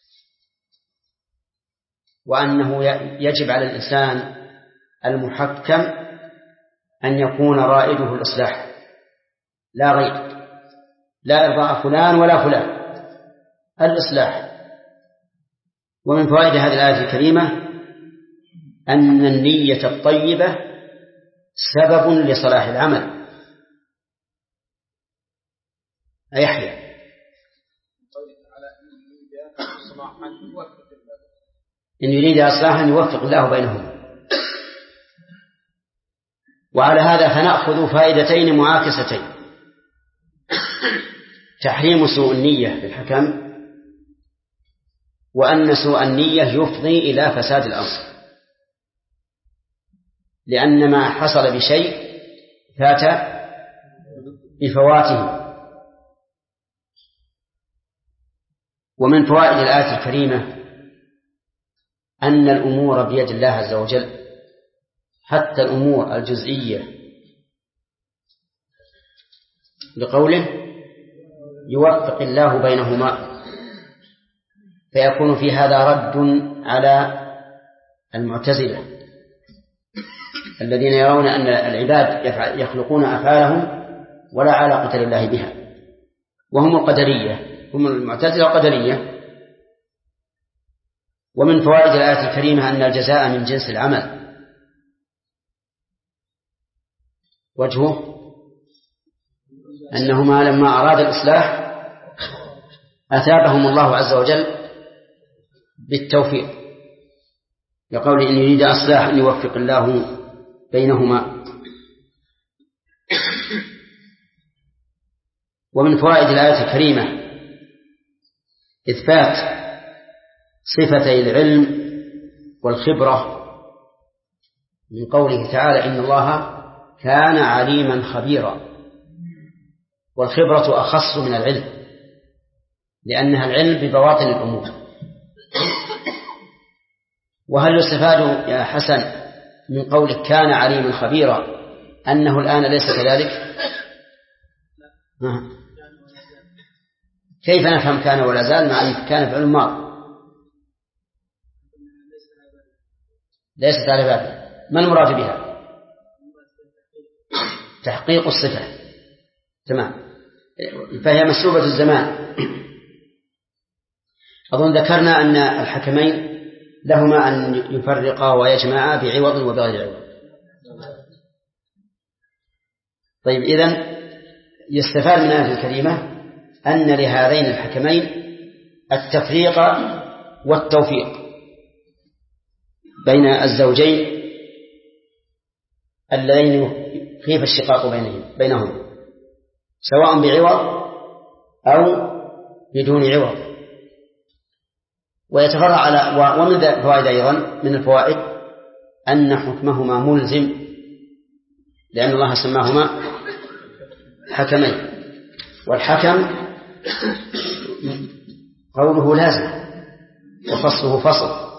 وأنه يجب على الإنسان المحكم أن يكون رائده الإصلاح لا غير، لا إرضاء فلان ولا فلان، الإصلاح. ومن فوائد هذه الآية الكريمة أن النية الطيبة سبب لصلاح العمل. أيحيى إن يريد إصلاحا يوفق الله بينهم. وعلى هذا فنأخذ فائدتين معاكستين: تحريم سوء النية بالحكم، وأن سوء النية يفضي إلى فساد الأمر، لأن ما حصل بشيء فات بفواته، ومن فوائد الآية الكريمة أن الأمور بيد الله عز وجل، حتى الأمور الجزئية، لقوله يوفق الله بينهما، فيكون في هذا رد على المعتزلة الذين يرون أن العباد يخلقون أفعالهم ولا علاقة لله بها، وهم القدرية، هم المعتزلة القدرية. ومن فوائد الآية الكريمة أن الجزاء من جنس العمل. وجهه أنهما لما أراد الإصلاح أثابهم الله عز وجل بالتوفيق، يقول إن يريد أصلاح أن يوفق الله بينهما. ومن فوائد الآية الكريمة إثبات صفتي العلم والخبرة من قوله تعالى إن الله كان عليما خبيرا، والخبرة أخص من العلم لأنها العلم ببواطن الأمور. وهل يستفاد يا حسن من قولك كان عليما خبيرا أنه الآن ليس كذلك؟ كيف نفهم كان ولا زال مع أن كان فعل ماضي ليست على باله؟ ما المراد بها؟ تحقيق الصفة، تمام، فهي مسلوبة الزمان. أظن ذكرنا أن الحكمين لهما أن يفرقا ويجمعا بعوض وبغير عوض. طيب، إذن يستفاد من الآية الكريمة أن لهذين الحكمين التفريق والتوفيق بين الزوجين اللذين خيف الشقاق بينهم بينهم سواء بعوض أو بدون عوض. ويتفرع على ومن فوائد أيضا من الفوائد أن حكمهما ملزم، لأن الله سماهما حكمين، والحكم قوله لازم وفصله فصل.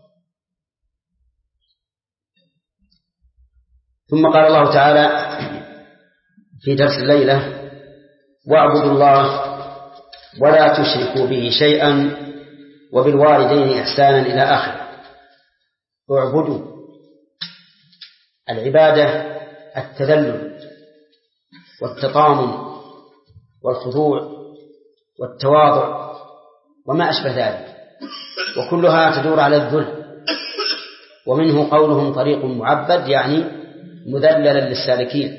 ثم قال الله تعالى في درس الليلة واعبدوا الله ولا تشركوا به شيئا وبالوالدين إحسانا إلى آخر. اعبدوا، العبادة التذلل والتطامن والخضوع والتواضع وما أشبه ذلك، وكلها تدور على الذل. ومنه قولهم طريق معبد، يعني مذللا للسالكين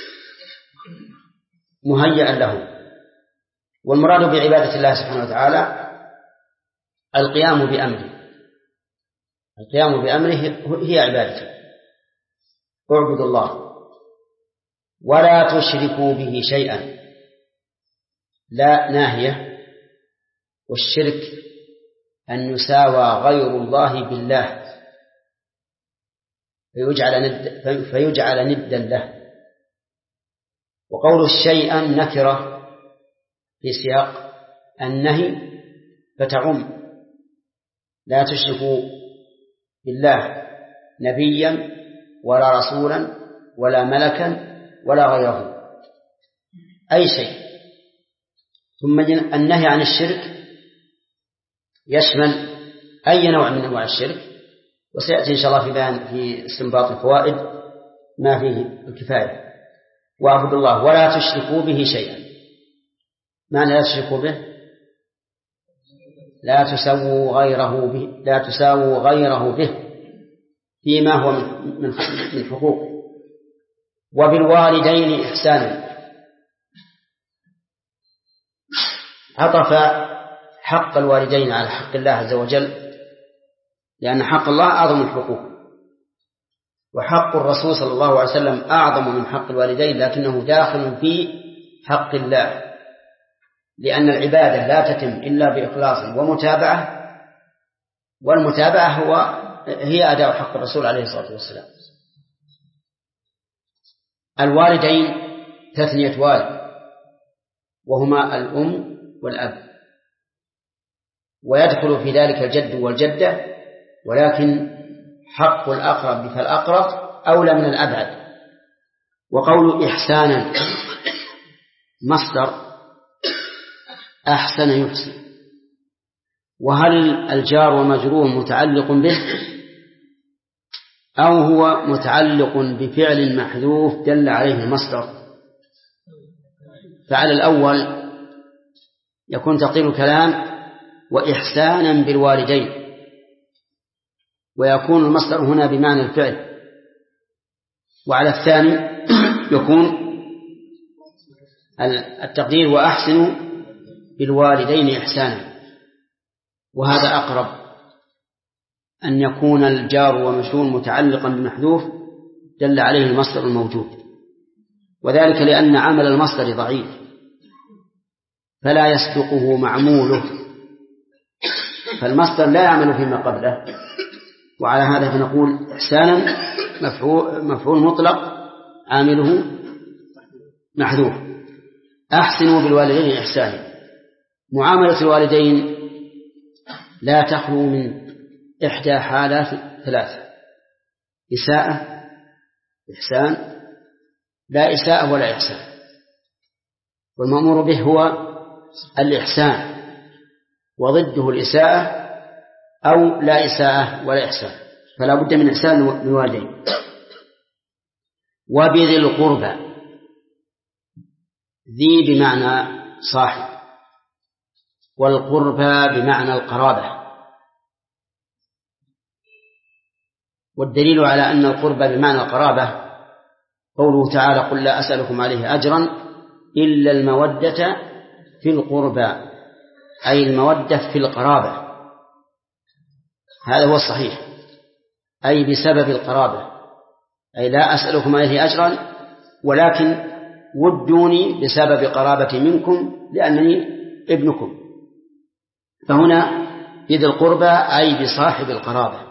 مهيئا لهم. والمراد بعبادة الله سبحانه وتعالى القيام بأمره، القيام بأمره هي عبادته. اعبدوا الله ولا تشركوا به شيئا، لا ناهية، والشرك أن يساوى غير الله بالله فيجعل ند فيجعل ندا له. وقول شيئا نكرة في سياق النهي فتعم، لا تشركوا بالله نبيا ولا رسولا ولا ملكا ولا غيره، أي شيء. ثم النهي عن الشرك يشمل أي نوع من أنواع الشرك، وسيأتي إن شاء الله في بيان في استنباط الفوائد ما فيه الكفاية. واعبدوا الله ولا تشركوا به شيئا، معنى لا تشركوا به لا تسووا غيره به لا تساووا غيره به فيما هو من من حقوق. وبالوالدين إحسانا، عطف حق الوالدين على حق الله عز وجل، لأن حق الله أعظم الحقوق، وحق الرسول صلى الله عليه وسلم أعظم من حق الوالدين، لكنه داخل في حق الله، لأن العبادة لا تتم إلا بإخلاص ومتابعة، والمتابعة هو هي أداء حق الرسول عليه الصلاة والسلام. الوالدين تثنية والد، وهما الأم والأب، ويدخل في ذلك الجد والجدة، ولكن حق الأقرب فالأقرب أولى من الأبعد. وقول إحسانا مصدر أحسن يحسن، وهل الجار ومجرور متعلق به أو هو متعلق بفعل محذوف دل عليه المصدر؟ فعلى الأول يكون تقدير الكلام وإحسانا بالوالدين، ويكون المصدر هنا بمعنى الفعل. وعلى الثاني يكون التقدير وأحسنوا بالوالدين إحسانا، وهذا أقرب أن يكون الجار ومجرور متعلقا بمحذوف دل عليه المصدر الموجود، وذلك لأن عمل المصدر ضعيف فلا يسبقه معموله، فالمصدر لا يعمل فيما قبله. وعلى هذا فنقول إحسانا مفعول, مفعول مطلق عامله محذوف. أحسنوا بالوالدين إحسانا، معاملة الوالدين لا تخلو من إحدى حالات ثلاثة: إساءة، إحسان، لا إساءة ولا إحسان. والمأمور به هو الإحسان، وضده الإساءة أو لا إساءة ولا إحسان، فلا بد من إحسان للوالدين. وبذي القربى، ذي بمعنى صاحب، والقربى بمعنى القرابة. والدليل على أن القربى بمعنى القرابة قوله تعالى: قل لا أسألكم عليه أجرا إلا المودة في القربى، أي المودة في القرابة. هذا هو الصحيح، أي بسبب القرابة، أي لا أسألكم عليه أجرا ولكن ودوني بسبب قرابتي منكم لأنني ابنكم. فهنا بذي القربى أي بصاحب القرابة.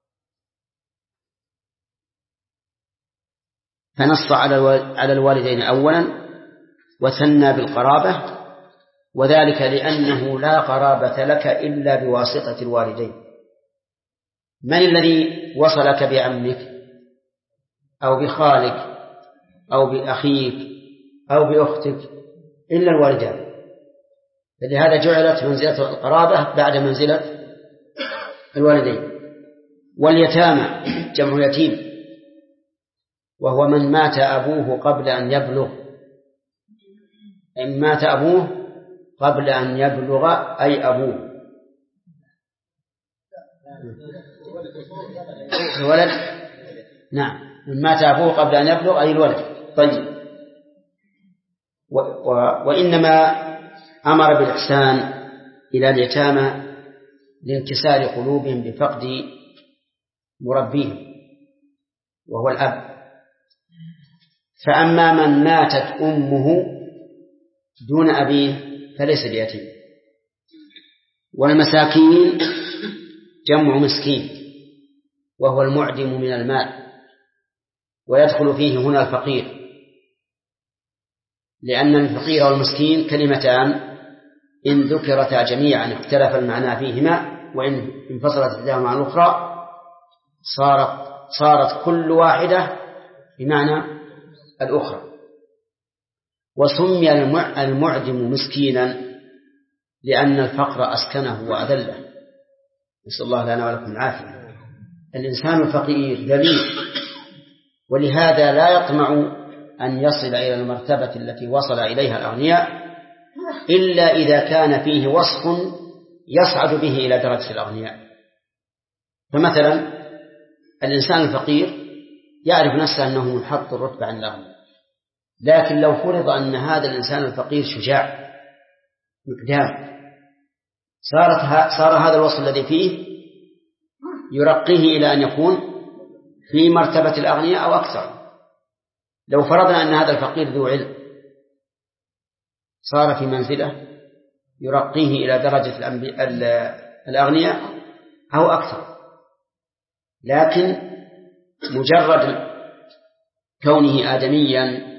فنص على الوالدين أولا وثنى بالقرابة، وذلك لأنه لا قرابة لك إلا بواسطة الوالدين. من الذي وصلك بعمك أو بخالك أو بأخيك أو بأختك إلا الوالدان؟ فلهذا جعلت منزلة القرابة بعد منزلة الوالدين. واليتامى جمع يتيم، وهو من مات أبوه قبل أن يبلغ، إن مات أبوه قبل أن يبلغ أي أبوه الولد. نعم، من مات أبوه قبل أن يبلغ أي الولد. طيب، و و وإنما أمر بالإحسان إلى اليتامى لانكسار قلوبهم بفقد مربيهم وهو الأب. فأما من ماتت أمه دون أبيه فليس بيتيم. والمساكين جمع مسكين، وهو المعدم من المال، ويدخل فيه هنا الفقير، لأن الفقير والمسكين كلمتان إن ذكرتا جميعا اختلف المعنى فيهما، وإن انفصلت إحداهما عن الأخرى صارت صارت كل واحدة بمعنى الأخرى. وسمي المعدم مسكينا لأن الفقر أسكنه وأذله، نسأل الله لنا ولكم العافية. الإنسان الفقير ذليل، ولهذا لا يطمع أن يصل إلى المرتبة التي وصل إليها الأغنياء إلا إذا كان فيه وصف يصعد به إلى درجة الأغنياء. فمثلا الإنسان الفقير يعرف نفسه أنه منحط الرتبة عن الأغنياء، لكن لو فرض أن هذا الإنسان الفقير شجاع مقدام صارت صار هذا الوصف الذي فيه يرقيه إلى أن يكون في مرتبة الأغنياء أو أكثر. لو فرضنا أن هذا الفقير ذو علم صار في منزلة يرقيه إلى درجة الأغنياء أو أكثر، لكن مجرد كونه آدميا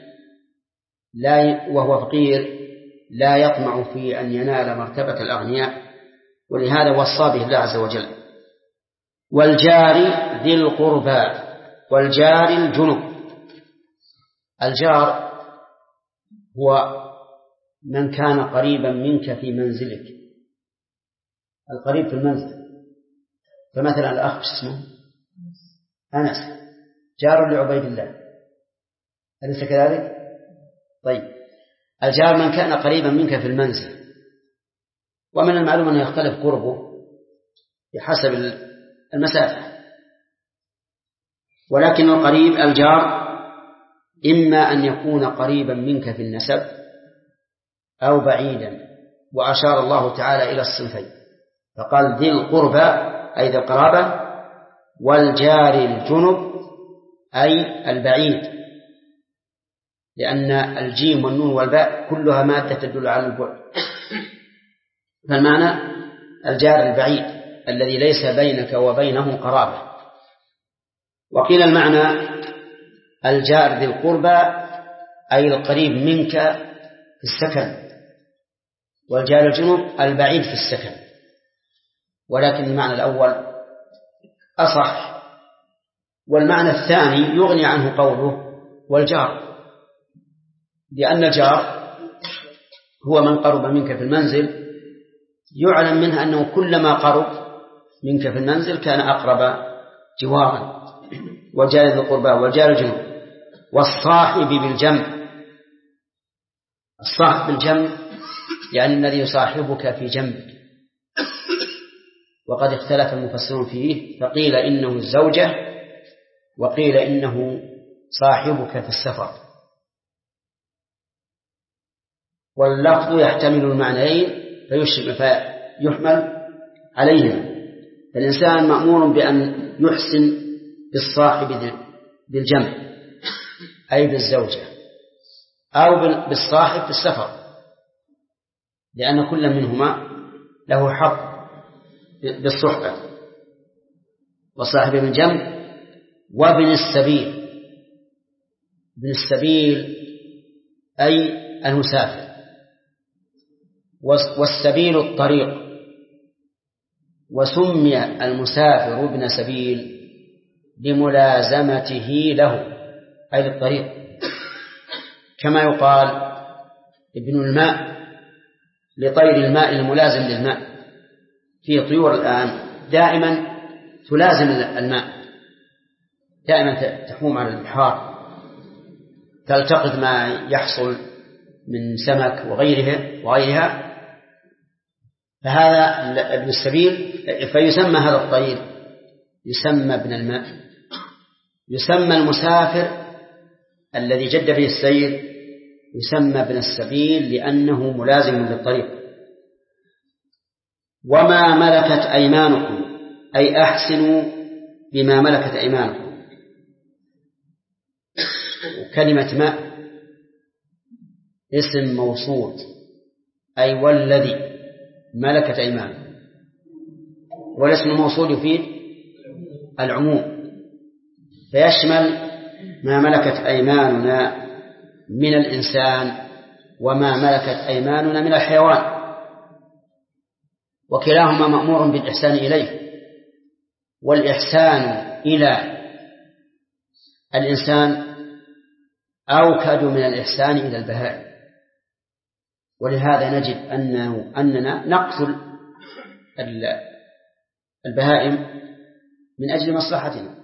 لا وهو فقير لا يطمع في أن ينال مرتبة الأغنياء، ولهذا وصى به الله عز وجل. والجار ذي القربى والجار الجنب. الجار هو من كان قريبا منك في منزلك، القريب في المنزل. فمثلا الأخ اسمه أنس جار لعبيد الله، أليس كذلك؟ طيب، الجار من كان قريبا منك في المنزل، ومن المعلوم أنه يختلف قربه بحسب المسافة، ولكن القريب الجار إما أن يكون قريبا منك في النسب أو بعيدا، وأشار الله تعالى إلى الصنفين فقال ذي القربى أي ذي القرابة، والجار الجنب أي البعيد، لأن الجيم والنون والباء كلها مادة تدل على البعد. فالمعنى الجار البعيد الذي ليس بينك وبينه قرابة. وقيل المعنى الجار ذي القربى أي القريب منك في السكن، والجار الجنب البعيد في السكن، ولكن المعنى الأول أصح. والمعنى الثاني يغني عنه قوله والجار، لأن الجار هو من قرب منك في المنزل، يعلم منه أنه كلما قرب منك في المنزل كان أقرب جوارا. وجار ذي القربى والجار الجنب. والصاحب بالجنب. الصاحب بالجنب يعني الذي يصاحبك في جنبك، وقد اختلف المفسرون فيه، فقيل إنه الزوجة وقيل إنه صاحبك في السفر. واللفظ يحتمل المعنيين فيحمل عليهما. فالإنسان مأمور بأن يحسن بالصاحب بالجنب أي بالزوجة، أو بالصاحب في السفر، لأن كل منهما له حق بالصحبة. وصاحب بالجنب وابن السبيل. ابن السبيل أي المسافر، والسبيل الطريق. وسمي المسافر ابن سبيل لملازمته له أي للطريق، كما يقال ابن الماء لطير الماء الملازم للماء. في طيور الآن دائما تلازم الماء، دائما تحوم على البحار، تلتقط ما يحصل من سمك وغيره وغيرها. فهذا ابن السبيل، فيسمى هذا الطير يسمى ابن الماء. يسمى المسافر الذي جد به السير يسمى ابن السبيل لأنه ملازم للطريق. وما ملكت أيمانكم أي أحسنوا بما ملكت أيمانكم. كلمة ما اسم موصول أي والذي ملكت أيمانكم، والاسم الموصول يفيد العموم، فيشمل ما ملكت أيماننا من الإنسان وما ملكت أيماننا من الحيوان، وكلاهما مأمور بالإحسان إليه. والإحسان إلى الإنسان أوكد من الإحسان إلى البهائم، ولهذا نجد أنه أننا نقتل البهائم من أجل مصلحتنا.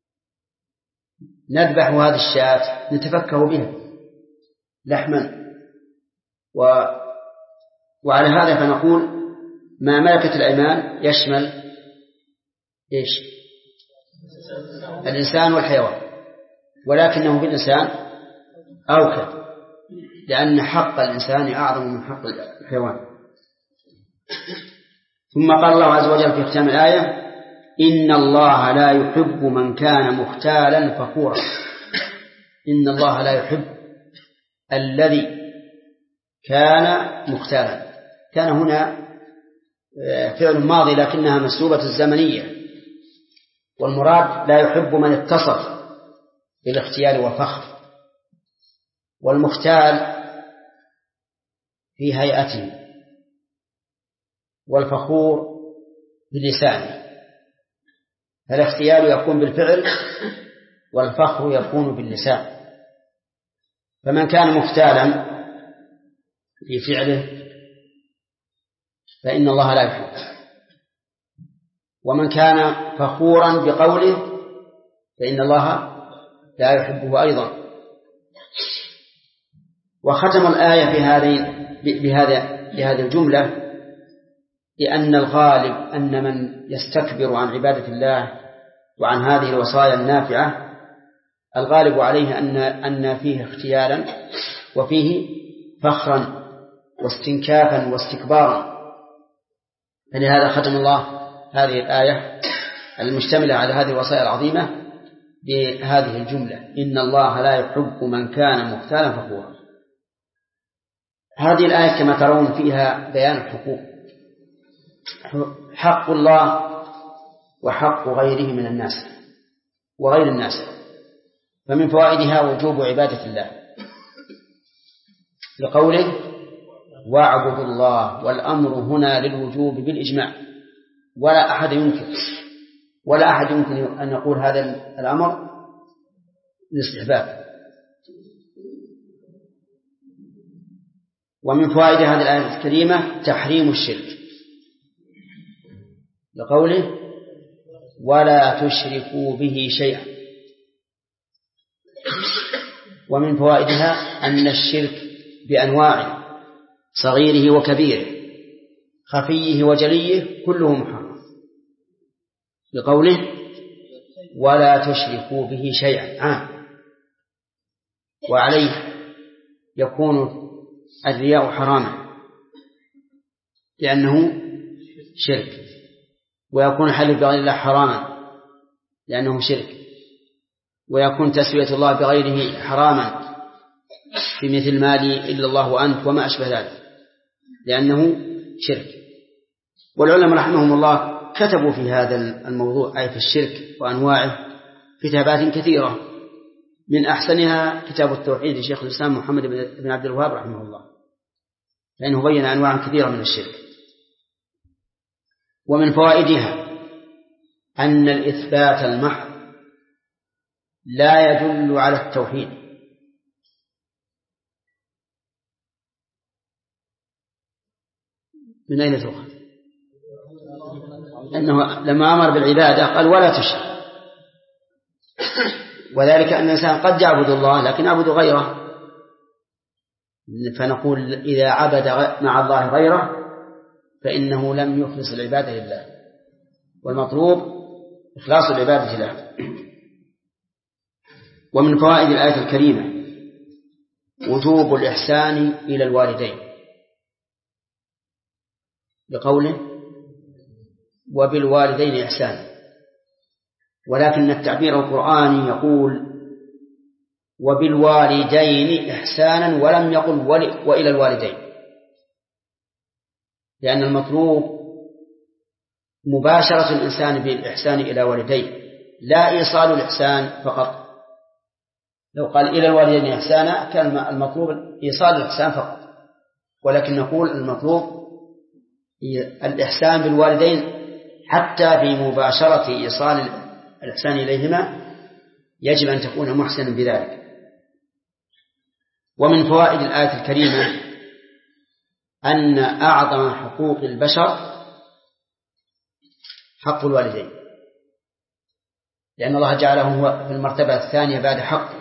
نذبح هذه الشاة نتفكه بها لحما، و... وعلى هذا فنقول ما ملكت الأيمان يشمل إيش؟ الإنسان والحيوان، ولكنه بالإنسان أوكد، لأن حق الإنسان أعظم من حق الحيوان. ثم قال الله عز وجل في ختام الآية: إن الله لا يحب من كان مختالا فخورا. إن الله لا يحب الذي كان مختالا. كان هنا فعل ماضي لكنها مسلوبة الزمنية، والمراد لا يحب من اتصف بالاختيار والفخر. والمختال في هيئته، والفخور بلسانه، فالاختيال يكون بالفعل والفخر يكون باللسان. فمن كان مختالا في فعله فإن الله لا يحبه، ومن كان فخورا بقوله فإن الله لا يحبه أيضا. وختم الآية بهذه بهذا بهذه الجملة لأن الغالب أن من يستكبر عن عبادة الله وعن هذه الوصايا النافعة الغالب عليه أن أن فيه اختيالا وفيه فخرا واستنكافا واستكبارا. فلهذا ختم الله هذه الآية المشتملة على هذه الوصايا العظيمة بهذه الجملة: إن الله لا يحب من كان مختالا فخورا. هذه الآية كما ترون فيها بيان الحقوق، حق الله وحق غيره من الناس وغير الناس. فمن فوائدها وجوب عبادة الله لقوله واعبدوا الله، والأمر هنا للوجوب بالإجماع، ولا أحد يمكن ولا أحد يمكن أن يقول هذا الأمر للاستحباب. ومن فوائد هذه الآية الكريمة تحريم الشرك لقوله ولا تشركوا به شيئا. ومن فوائدها أن الشرك بأنواعه صغيره وكبيره خفيه وجليه كله محرم لقوله ولا تشركوا به شيئا عام. وعليه يكون الرياء حراما لأنه شرك، ويكون الحلف بغير الله حراما لأنه شرك، ويكون تسوية الله بغيره حراما في مثل مالي إلا الله وأنت وما أشبه ذلك لأنه شرك. والعلماء رحمهم الله كتبوا في هذا الموضوع أي في الشرك وأنواعه كتابات كثيرة، من أحسنها كتاب التوحيد لشيخ الإسلام محمد بن عبد الوهاب رحمه الله، لأنه بين أنواع كثيرة من الشرك. ومن فوائدها أن الإثبات المحض لا يدل على التوحيد، من أين تؤخذ؟ أنه لما أمر بالعبادة قال ولا تشرك، وذلك أن الإنسان قد يعبد الله لكن يعبد غيره، فنقول إذا عبد مع الله غيره فإنه لم يخلص العبادة لله، والمطلوب إخلاص العبادة له. ومن فوائد الآية الكريمة وجوب الإحسان إلى الوالدين بقوله وبالوالدين إحسانا، ولكن التعبير القرآني يقول وبالوالدين إحسانا ولم يقل وإلى الوالدين، لأن المطلوب مباشرة الإنسان بالإحسان إلى والديه لا إيصال الإحسان فقط. لو قال إلى الوالدين إحسانا كان المطلوب إيصال الإحسان فقط، ولكن نقول المطلوب الإحسان بالوالدين حتى في مباشرة إيصال الإحسان إليهما يجب أن تكون محسنا بذلك. ومن فوائد الآية الكريمة أن أعظم حقوق البشر حق الوالدين، لأن الله جعله في المرتبة الثانية بعد حقه،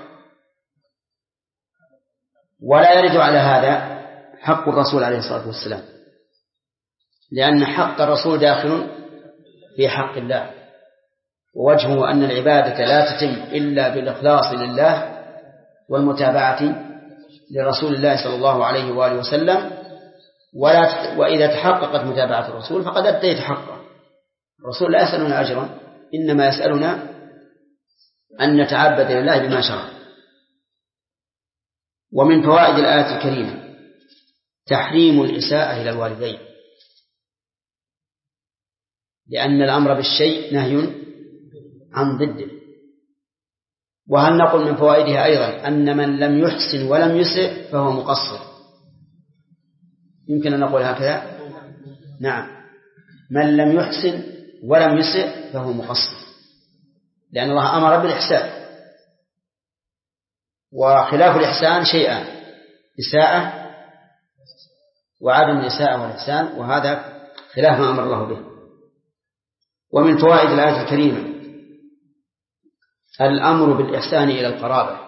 ولا يرد على هذا حق الرسول عليه الصلاة والسلام، لأن حق الرسول داخل في حق الله، ووجهه أن العبادة لا تتم إلا بالإخلاص لله والمتابعة لرسول الله صلى الله عليه وآله وسلم. ولا وإذا تحققت متابعة الرسول فقد أديت حقه. الرسول لا يسألنا أجرا، إنما يسألنا أن نتعبد لله بما شرع. ومن فوائد الآية الكريمة تحريم الإساءة إلى الوالدين، لأن الأمر بالشيء نهي عن ضده. وهل نقول من فوائدها أيضا أن من لم يحسن ولم يسئ فهو مقصر؟ يمكن أن نقول هكذا، نعم، من لم يحسن ولم يسئ فهو مقصر، لأن الله أمر بالإحسان. وخلاف الإحسان شيئان: إساءة وعدم الإساءة والإحسان، وهذا خلاف ما أمر الله به. ومن فوائد الآية الكريمة الأمر بالإحسان إلى القرابة،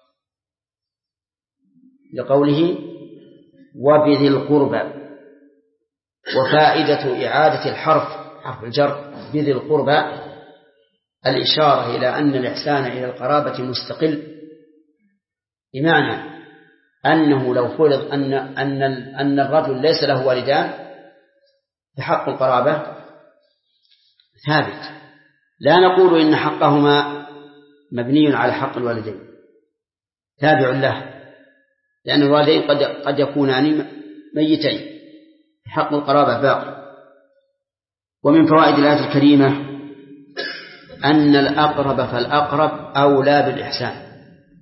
لقوله وبذي القربى، وفائدة إعادة الحرف حرف الجر بذي القربى الإشارة إلى أن الإحسان إلى القرابة مستقل، بمعنى أنه لو فرض أن أن أن الرجل ليس له والدان فحق القرابة ثابت، لا نقول إن حقهما مبني على حق الوالدين، تابع له، لأن الوالدين قد قد يكونان ميتين، حق القرابة باقي. ومن فوائد الآية الكريمة أن الأقرب فالأقرب أولى بالإحسان.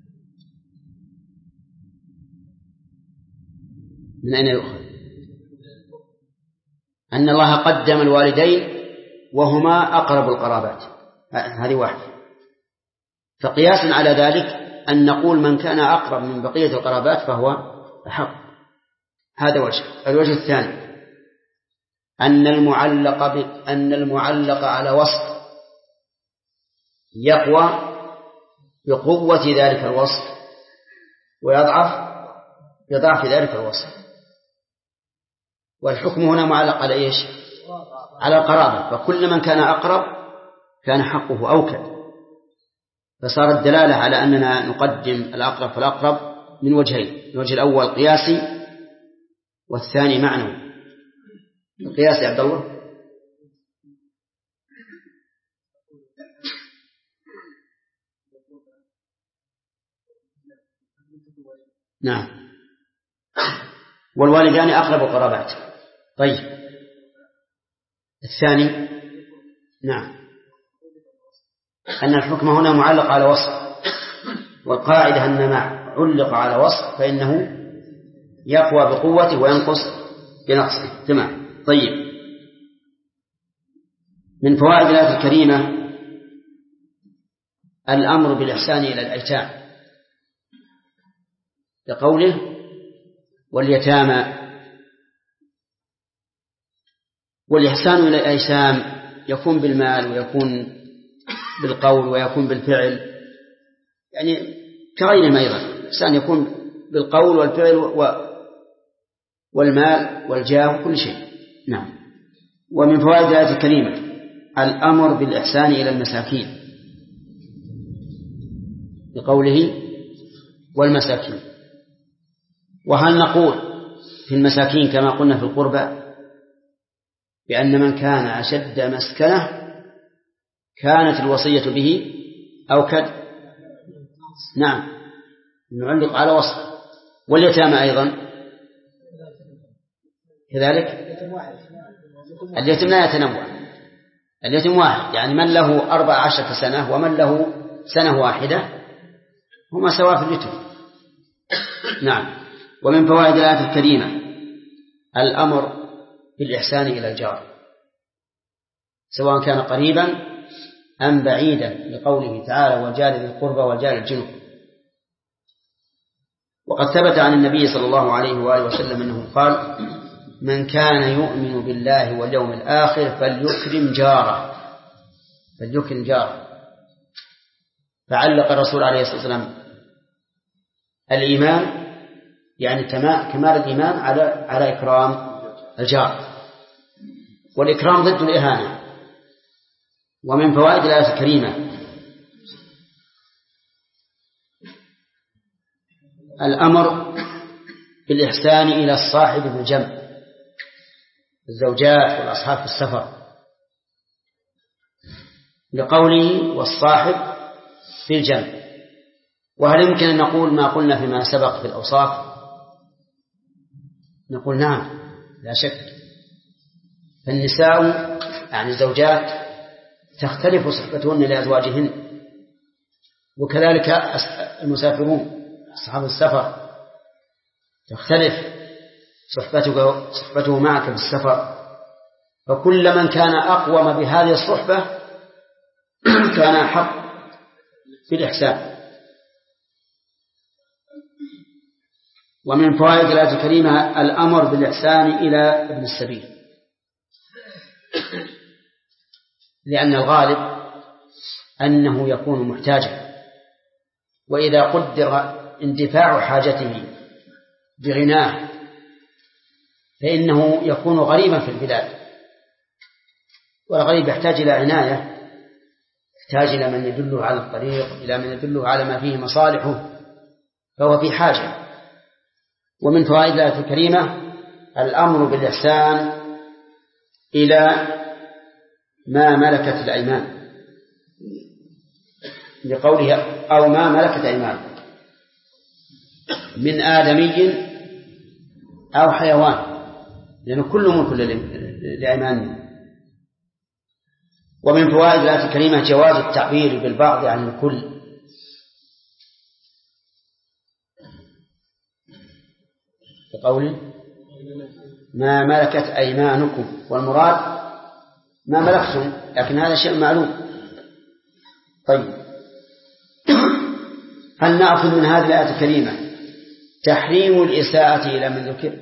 من أين يؤخذ؟ أن الله قدم الوالدين وهما أقرب القرابات، هذه واحدة. فقياسا على ذلك أن نقول من كان أقرب من بقية القرابات فهو أحق. هذا وجه. الوجه الثاني أن المعلق أن المعلق على وصف يقوى بقوة ذلك الوصف ويضعف بضعف ذلك الوصف. والحكم هنا معلق على إيش؟ على القرابة، فكل من كان أقرب كان حقه أوكد، فصارت الدلالة على أننا نقدم الأقرب فالأقرب من وجهين: الوجه الأول قياسي والثاني معنوي. القياسي عبد الله. نعم، والوالدان أقرب القرابات. طيب الثاني نعم، أن الحكم هنا معلق على وصف، والقاعدة أن ما علق على وصف فإنه يقوى بقوته وينقص بنقصه. تمام. طيب من فوائد الآية الكريمة الأمر بالإحسان إلى الأيتام، لقوله واليتامى. والإحسان إلى الأيتام يكون بالمال ويكون بالقول ويكون بالفعل، يعني كغيرهم أيضا. الإحسان يكون بالقول والفعل والمال والجاه وكل شيء. نعم. ومن فوائد الآية الكريمة الأمر بالإحسان إلى المساكين، بقوله والمساكين. وهل نقول في المساكين كما قلنا في القربى بأن من كان أشد مسكنة كانت الوصية به أوكد؟ نعم، نعلق على وصف. واليتامى أيضا كذلك. اليتم لا يتنوع، اليتم واحد، يعني من له أربع عشرة سنة ومن له سنة واحدة هما سواء في اليتم. نعم. ومن فوائد الآية الكريمة الأمر بالإحسان إلى الجار سواء كان قريبا أم بعيدا، لقوله تعالى والجار ذي القربى والجار الجنب. وقد ثبت عن النبي صلى الله عليه وآله وسلم أنه قال من كان يؤمن بالله واليوم الآخر فليكرم جاره فليكرم جاره. فعلق الرسول عليه الصلاة والسلام الإيمان يعني كمال الإيمان على على إكرام الجار، والإكرام ضد الإهانة. ومن فوائد الآية الكريمة الأمر بالإحسان إلى الصاحب بالجمع، الزوجات والأصحاب في السفر، لقوله والصاحب في الجمع. وهل يمكن أن نقول ما قلنا فيما سبق في الأوصاف؟ نقول نعم لا شك. فالنساء يعني الزوجات تختلف صحبتهن لأزواجهن، وكذلك المسافرون أصحاب السفر تختلف صحبته, صحبته معك بالسفر فكل من كان أقوم بهذه الصحبة كان أحق بالإحسان. ومن فوائد الآية الكريمة الأمر بالإحسان إلى ابن السبيل، لأن الغالب أنه يكون محتاجا، وإذا قدر اندفاع حاجته بغناه فإنه يكون غريبا في البلاد، والغريب يحتاج إلى عناية، يحتاج إلى من يدله على الطريق، إلى من يدله على ما فيه مصالحه، فهو في حاجة. ومن فوائد الآية الكريمة الأمر بالإحسان إلى ما ملكت الأيمان، لقوله أو ما ملكت أيمان من آدمي أو حيوان، لأنه كل ملك لأيمان. ومن فوائد الآية الكريمة جواز التعبير بالبعض عن الكل، بقوله ما ملكت أيمانكم، والمراد ما ملكتم، لكن هذا شيء معلوم. طيب، هل نأخذ من هذه الآية الكريمة تحريم الإساءة إلى من ذكر؟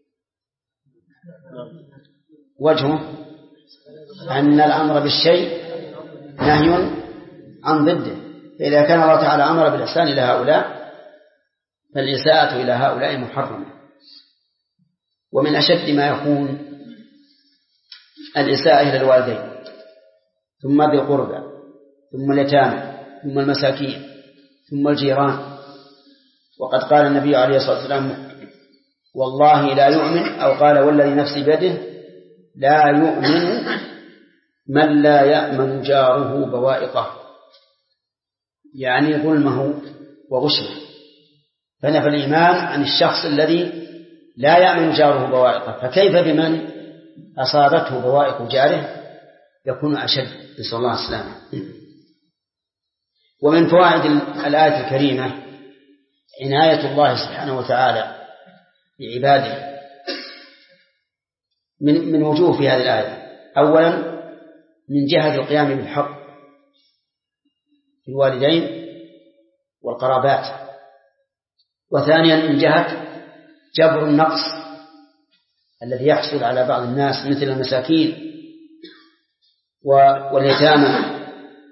وجهه أن الأمر بالشيء نهي عن ضده، فإذا كان الله تعالى أمر بالإحسان إلى هؤلاء فالإساءة إلى هؤلاء محرمة. ومن أشد ما يكون الإساءة إلى الوالدين، ثم ذي القربى، ثم اليتامى، ثم المساكين، ثم الجيران. وقد قال النبي عليه الصلاة والسلام والله لا يؤمن، أو قال والذي نفسي بيده لا يؤمن من لا يأمن جاره بوائقه، يعني ظلمه وغشمه، فنفى الإيمان عن الشخص الذي لا يأمن جاره بوائقه، فكيف بمن أصابته بوائق جاره يكون أشد، نسأل الله السلامة. ومن فوائد الآية الكريمة عناية الله سبحانه وتعالى بعباده من من وجوه في هذه الآية. أولا من جهة القيام بالحق في الوالدين والقرابات، وثانيا من جهة جبر النقص الذي يحصل على بعض الناس مثل المساكين واليتامى،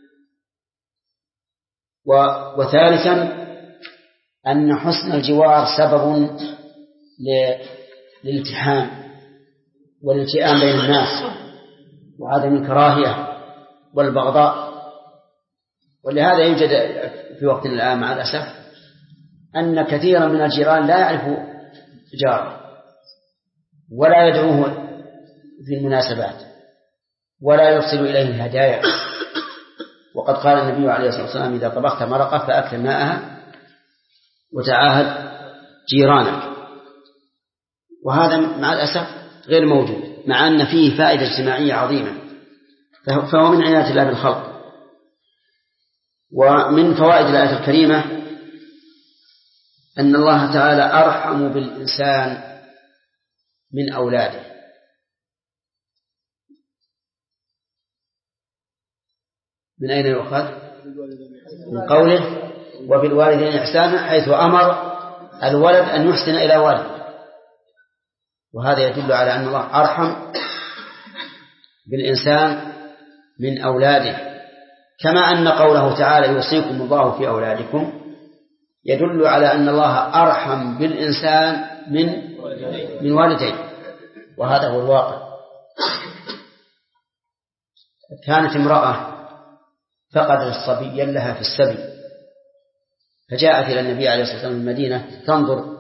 وثالثا أن حسن الجوار سبب للالتحام والالتئام بين الناس وعدم الكراهية والبغضاء. ولهذا يوجد في وقتنا الآن مع الأسف أن كثيرا من الجيران لا يعرف جاره ولا يدعوه في المناسبات ولا يرسل إليه الهدايا. وقد قال النبي عليه الصلاة والسلام إذا طبخت مرقة فأكل ماءها وتعاهد جيرانك. وهذا مع الأسف غير موجود، مع أن فيه فائدة اجتماعية عظيمة، فهو من عناية الله بالخلق. ومن فوائد الآية الكريمة أن الله تعالى أرحم بالإنسان من أولاده، من أين يؤخذ؟ من قوله وبالوالدين إحسانا، حيث أمر الولد أن يحسن إلى والده، وهذا يدل على أن الله أرحم بالإنسان من أولاده، كما أن قوله تعالى يوصيكم الله في أولادكم يدل على أن الله أرحم بالإنسان من من والديه، وهذا هو الواقع. كانت امرأة فقدت صبيا لها في السبي، فجاءت إلى النبي عليه الصلاة والسلام من المدينة تنظر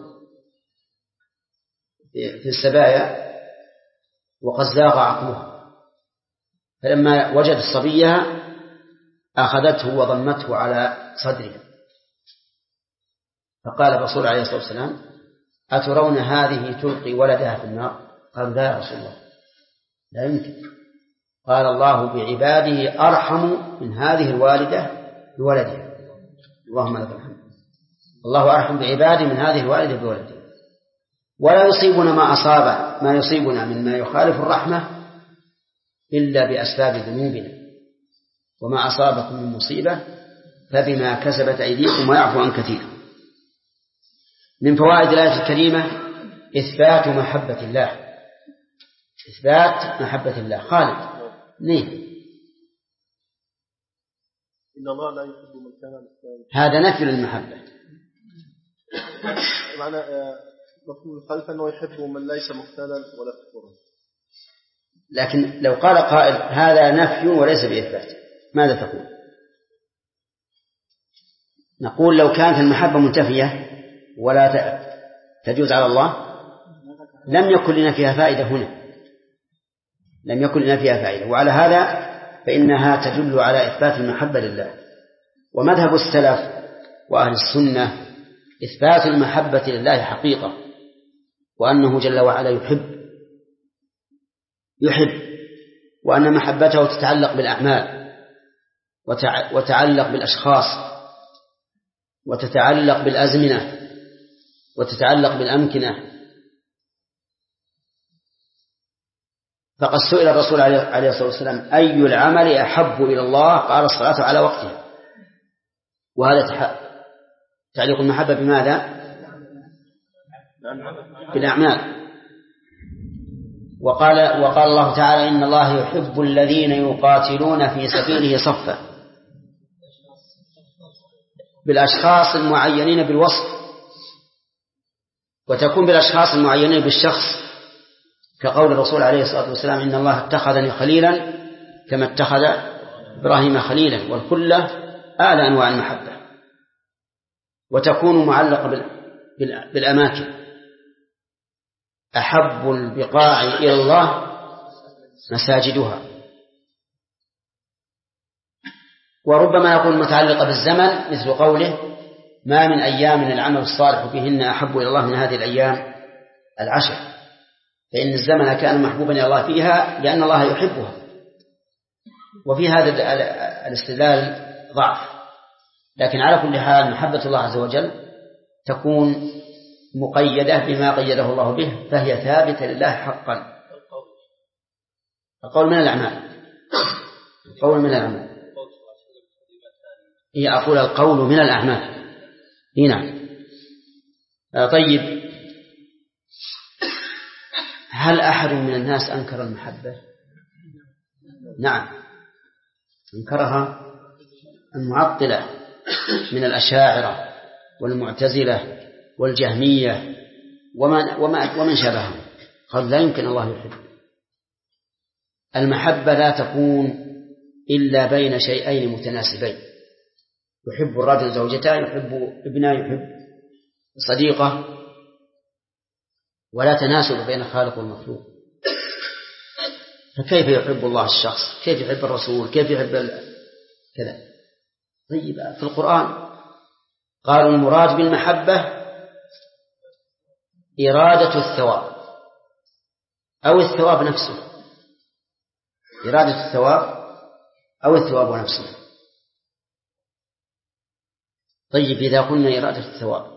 في السبايا وقد زاغ عقلها، فلما وجدت صبيها أخذته وضمته على صدرها، فقال الرسول عليه الصلاة والسلام أترون هذه تلقي ولدها في النار؟ قال لا يا رسول الله، لا يمكن. قال الله بعباده أرحم من هذه الوالدة بولدها. اللهم لك الحمد. الله أرحم بعباده من هذه الوالدة بولدها، ولا يصيبنا ما أصاب ما يصيبنا مما يخالف الرحمة إلا بأسباب ذنوبنا، وما أصابكم من مصيبة فبما كسبت أيديكم ويعفو عن كثير. من فوائد الآية الكريمة إثبات محبة الله، إثبات محبة الله. خالد نعم. إن الله لا يحب من كان مختالا. هذا نفي للمحبة. معنى مفهوم الخلف أنه يحب من ليس مختالا ولا كفورا. لكن لو قال قائل هذا نفي وليس بإثبات ماذا تقول؟ نقول لو كانت المحبة منتفية ولا تجوز على الله لم يكن لنا فيها فائدة هنا، لم يكن لنا فيها فائدة. وعلى هذا فإنها تدل على إثبات المحبة لله. ومذهب السلف وأهل السنة إثبات المحبة لله حقيقة، وأنه جل وعلا يحب يحب وأن محبته تتعلق بالأعمال وتتعلق بالأشخاص وتتعلق بالأزمنة وتتعلق بالأمكنة. فقد سئل الرسول عليه الصلاة والسلام أي العمل أحب إلى الله؟ قال الصلاة على وقتها. وهذا تعليق المحبة بماذا؟ بالأعمال. وقال وقال الله تعالى إن الله يحب الذين يقاتلون في سبيله صفا، بالأشخاص المعينين بالوصف، وتكون بالأشخاص المعينين بالشخص، كقول الرسول عليه الصلاة والسلام إن الله اتخذني خليلا كما اتخذ إبراهيم خليلا، والخلة أعلى أنواع المحبة. وتكون معلقة بالأماكن، أحب البقاع إلى الله مساجدها. وربما يكون متعلقة بالزمن مثل قوله ما من أيام العمل الصالح بهن أحب إلى الله من هذه الأيام العشر، فإن الزمن كان محبوبا إلى الله فيها لأن الله يحبها. وفي هذا الاستدلال ضعف، لكن على كل حال محبة الله عز وجل تكون مقيدة بما قيده الله به، فهي ثابتة لله حقا. القول من الأعمال، القول من الأعمال هي أقول القول من الأعمال هنا. طيب، هل أحد من الناس أنكر المحبة؟ نعم، أنكرها المعطلة من الأشاعرة والمعتزلة والجهمية ومن, ومن شابههم، قال لا يمكن الله يحب. المحبة لا تكون إلا بين شيئين متناسبين، يحب الرجل زوجته، يحب ابنه، يحب صديقه، ولا تناسب بين الخالق والمخلوق. فكيف يحب الله الشخص؟ كيف يحب الرسول؟ كيف يحب كذا؟ طيب، في القرآن قالوا المراد بالمحبة إرادة الثواب أو الثواب نفسه، إرادة الثواب أو الثواب نفسه. طيب، إذا قلنا إرادة الثواب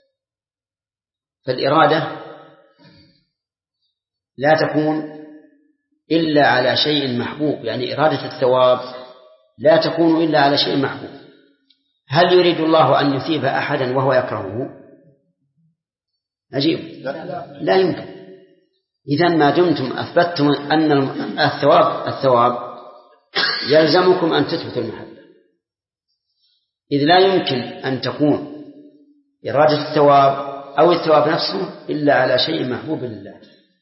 فالإرادة لا تكون إلا على شيء محبوب، يعني إرادة الثواب لا تكون إلا على شيء محبوب. هل يريد الله أن يثيب أحدا وهو يكرهه؟ أجيب لا, لا يمكن. إذن ما دمتم أثبتتم أن الثواب الثواب يلزمكم أن تثبتوا المحبة، إذ لا يمكن أن تكون إرادة الثواب أو الثواب نفسه إلا على شيء محبوب لله.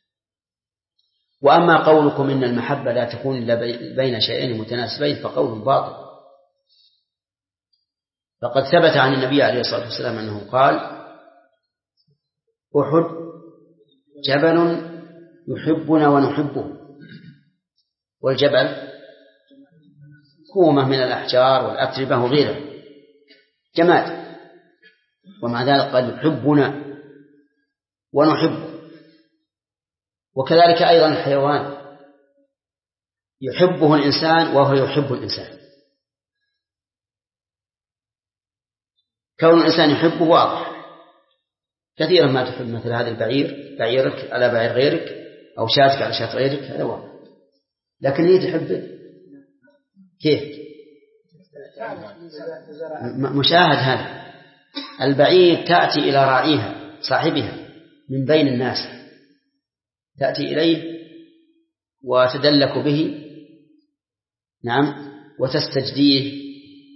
وأما قولكم إن المحبة لا تكون إلا بين شيئين متناسبين فقول باطل. فقد ثبت عن النبي عليه الصلاة والسلام أنه قال أحد جبل يحبنا ونحبه، والجبل كومة من الأحجار والأتربة وغيرها، جماد، ومع ذلك قال يحبنا ونحبه. وكذلك أيضا الحيوان يحبه الإنسان وهو يحب الإنسان. كون الإنسان يحبه واضح، كثيرا ما تحب مثل هذا البعير بعيرك على بعير غيرك، أو شاتك على شات غيرك، هذا واضح. لكن هي تحبه كيف؟ مشاهد هذا. البعير تأتي إلى راعيها صاحبها من بين الناس، تأتي إليه وتدلك به، نعم، وتستجديه.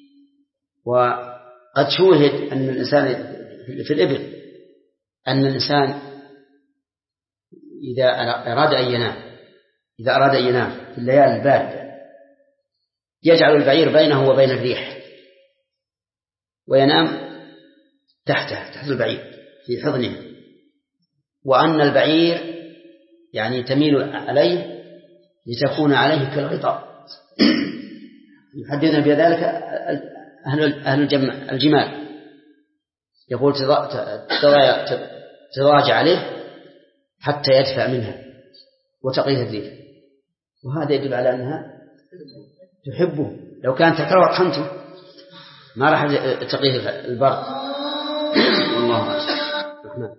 وقد شوهد أن الإنسان في الإبل أن الإنسان إذا أراد أن ينام إذا أراد أن ينام في الليالي الباردة يجعل البعير بينه وبين الريح وينام تحته تحت البعير في حضنه، وأن البعير يعني تميل عليه لتكون عليه كالغطاء. يحدثنا بذلك أهل الجمال، يقول تضاجع عليه حتى يدفع منها وتقيه الريح، وهذا يدل على أنها تحبه. لو كانت تكره خمته ما راح تقيه البرد. الله أكبر.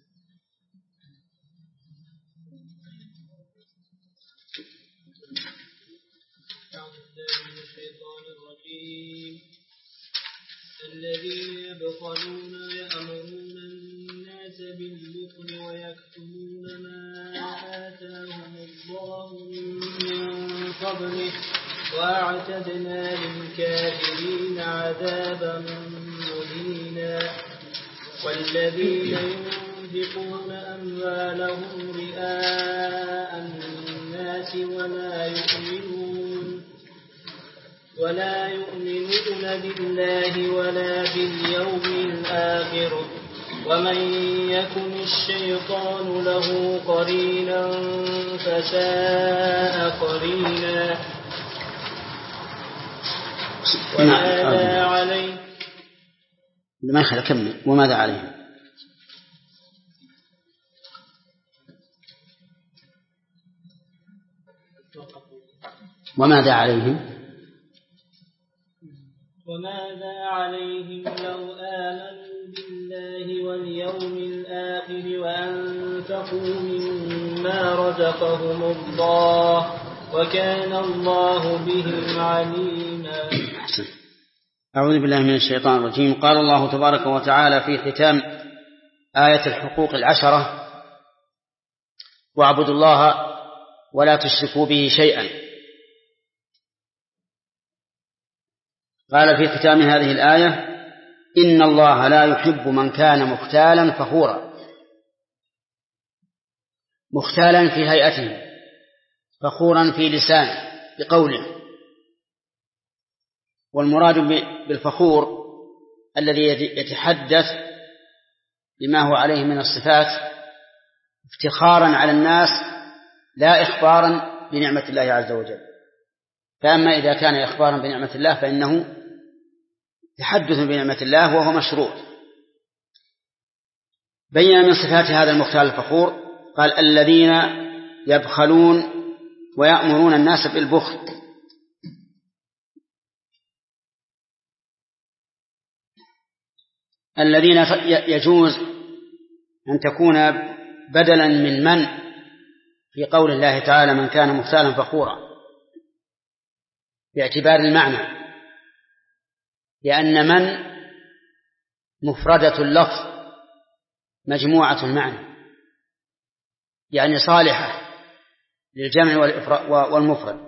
الذين يبخلون ويأمرون الناس بالبخل ويكتمون ما آتاهم الله من فضله وأعتدنا للكافرين عذابا مهينا. والذين ينفقون أموالهم رئاء الناس ولا يؤمنون ولا يؤمنون بالله ولا باليوم الآخر ومن يكن الشيطان له قرينا فساء قرينا. وماذا عليه ما يخلى كمل. وماذا عليهم وماذا عليهم وماذا عليهم لو آمنوا بالله واليوم الآخر وأنفقوا مما رزقهم الله وكان الله بهم عليما. أعوذ بالله من الشيطان الرجيم. قال الله تبارك وتعالى في ختام آية الحقوق العشرة: واعبدوا الله ولا تشركوا به شيئا. قال في ختام هذه الآية: إن الله لا يحب من كان مختالا فخورا. مختالا في هيئته، فخورا في لسانه بقوله. والمراد بالفخور الذي يتحدث بما هو عليه من الصفات افتخارا على الناس لا إخبارا بنعمة الله عز وجل. فأما إذا كان إخبارا بنعمة الله فإنه تحدث بنعمة الله وهو مشروع. بين من صفات هذا المختال الفخور قال: الذين يبخلون ويأمرون الناس بالبخل. الذين يجوز أن تكون بدلا من من في قول الله تعالى: من كان مختالا فخورا، باعتبار المعنى، لأن من مفردة اللفظ مجموعة المعنى، يعني صالحة للجمع والمفرد.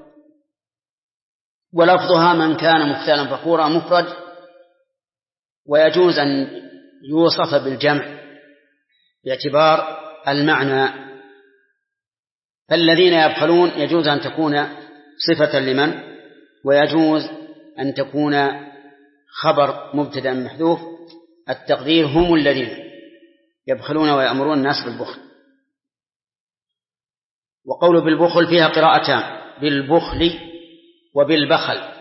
ولفظها من كان مختالا فخورا مفرد، ويجوز أن يوصف بالجمع باعتبار المعنى. فالذين يبخلون يجوز أن تكون صفة لمن، ويجوز أن تكون خبر مبتدأ محذوف، التقدير هم الذين يبخلون ويأمرون الناس بالبخل. وقول بالبخل فيها قراءتان: بالبخل وبالبخل.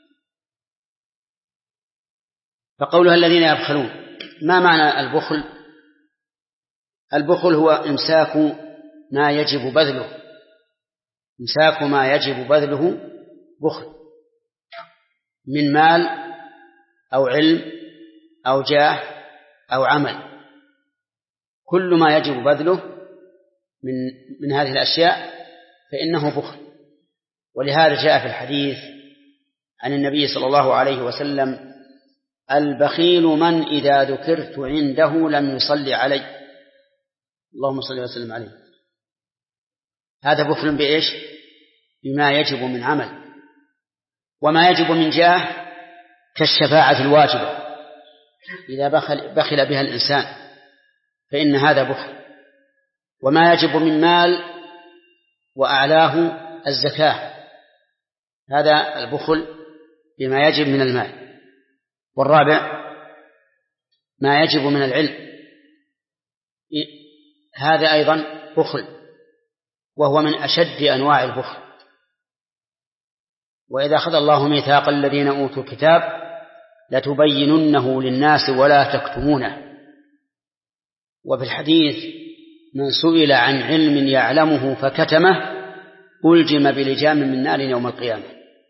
فقولها الذين يبخلون، ما معنى البخل؟ البخل هو إمساك ما يجب بذله، إمساك ما يجب بذله بخل، من مال أو علم أو جاه أو عمل. كل ما يجب بذله من من هذه الأشياء فإنه بخل. ولهذا جاء في الحديث عن النبي صلى الله عليه وسلم: البخيل من إذا ذكرت عنده لم يصلي علي، اللهم صل وسلم عليه. هذا بخل بإيش؟ بما يجب من عمل، وما يجب من جاه كالشفاعة الواجبة إذا بخل, بخل بها الإنسان فإن هذا بخل. وما يجب من مال وأعلاه الزكاة، هذا البخل بما يجب من المال. والرابع ما يجب من العلم، هذا أيضا بخل، وهو من أشد أنواع البخل. وإذا أخذ الله ميثاق الذين أوتوا الكتاب لتبيننه للناس ولا تكتمونه. وفي الحديث: من سئل عن علم يعلمه فكتمه ألجم بلجام من نار يوم القيامة.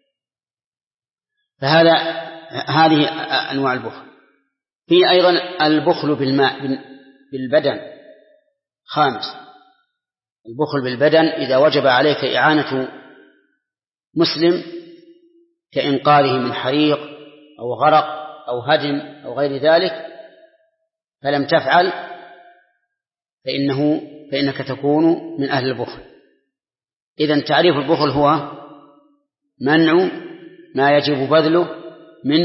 فهذا هذه أنواع البخل. في أيضا البخل بالماء بالبدن، خامس البخل بالبدن إذا وجب عليك إعانة مسلم كإنقاذه من حريق أو غرق أو هدم أو غير ذلك فلم تفعل فإنه فإنك تكون من أهل البخل. إذن تعريف البخل هو منع ما يجب بذله من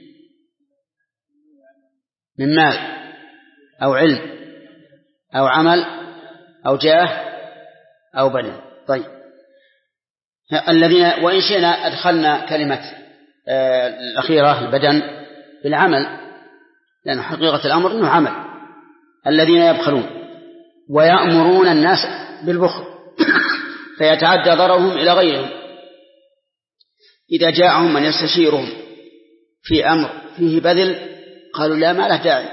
من مال أو علم أو عمل أو جاه أو بدن. طيب، الذين وإن شئنا أدخلنا كلمة آه الأخيرة البدن بالعمل، لأن حقيقة الأمر أنه عمل. الذين يبخلون ويأمرون الناس بالبخل فيتعدى ضررهم إلى غيرهم. إذا جاءهم من يستشيرهم في أمر فيه بذل قالوا: لا، ما له داعي،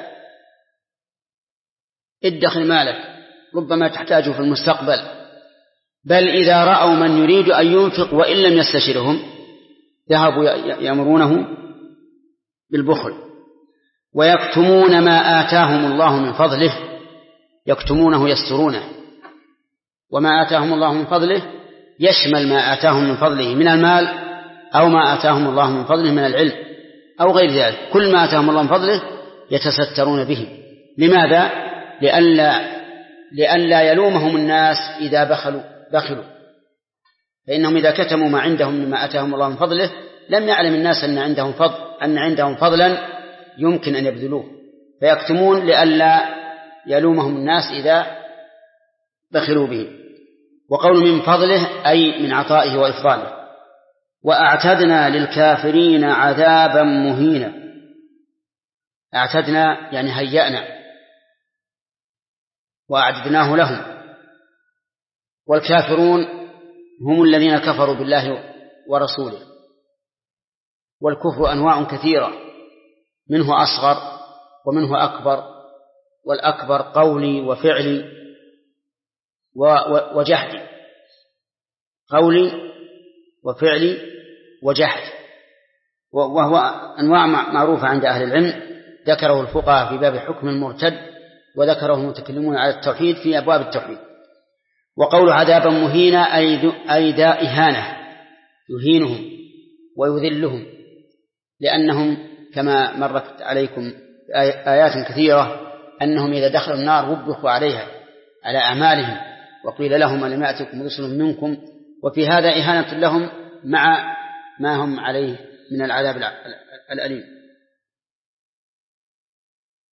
ادخل مالك ربما تحتاجه في المستقبل. بل إذا رأوا من يريد أن ينفق وإن لم يستشرهم ذهبوا يأمرونه بالبخل. ويكتمون ما آتاهم الله من فضله، يكتمونه يسترونه. وما آتاهم الله من فضله يشمل ما آتاهم من فضله من المال أو ما آتاهم الله من فضله من العلم أو غير ذلك. كل ما آتاهم الله من فضله يتسترون به. لماذا؟ لئلا لئلا يلومهم الناس إذا بخلوا بخلوا فإنهم إذا كتموا ما عندهم مما آتاهم الله من فضله لم يعلم الناس أن عندهم فضل أن عندهم فضلا يمكن أن يبذلوه، فيكتمون لئلا يلومهم الناس إذا بخلوا به. وقول من فضله أي من عطائه وإفضاله. وأعتدنا للكافرين عذابا مهينا. أعتدنا يعني هيأنا وأعددناه لهم. والكافرون هم الذين كفروا بالله ورسوله. والكفر أنواع كثيرة، منه أصغر ومنه أكبر، والأكبر قولي وفعلي وجحدي، قولي وفعلي وجحد، وهو أنواع معروفة عند أهل العلم ذكره الفقهاء في باب حكم المرتد، وذكره المتكلمون على التوحيد في أبواب التوحيد. وقول عذابا مهينا أي ذا إهانة يهينهم ويذلهم، لأنهم كما مرت عليكم آيات كثيرة أنهم إذا دخلوا النار وبخوا عليها على أعمالهم وقيل لهم ألم يأتكم رسل منكم، وفي هذا إهانة لهم مع ما هم عليه من العذاب الأليم.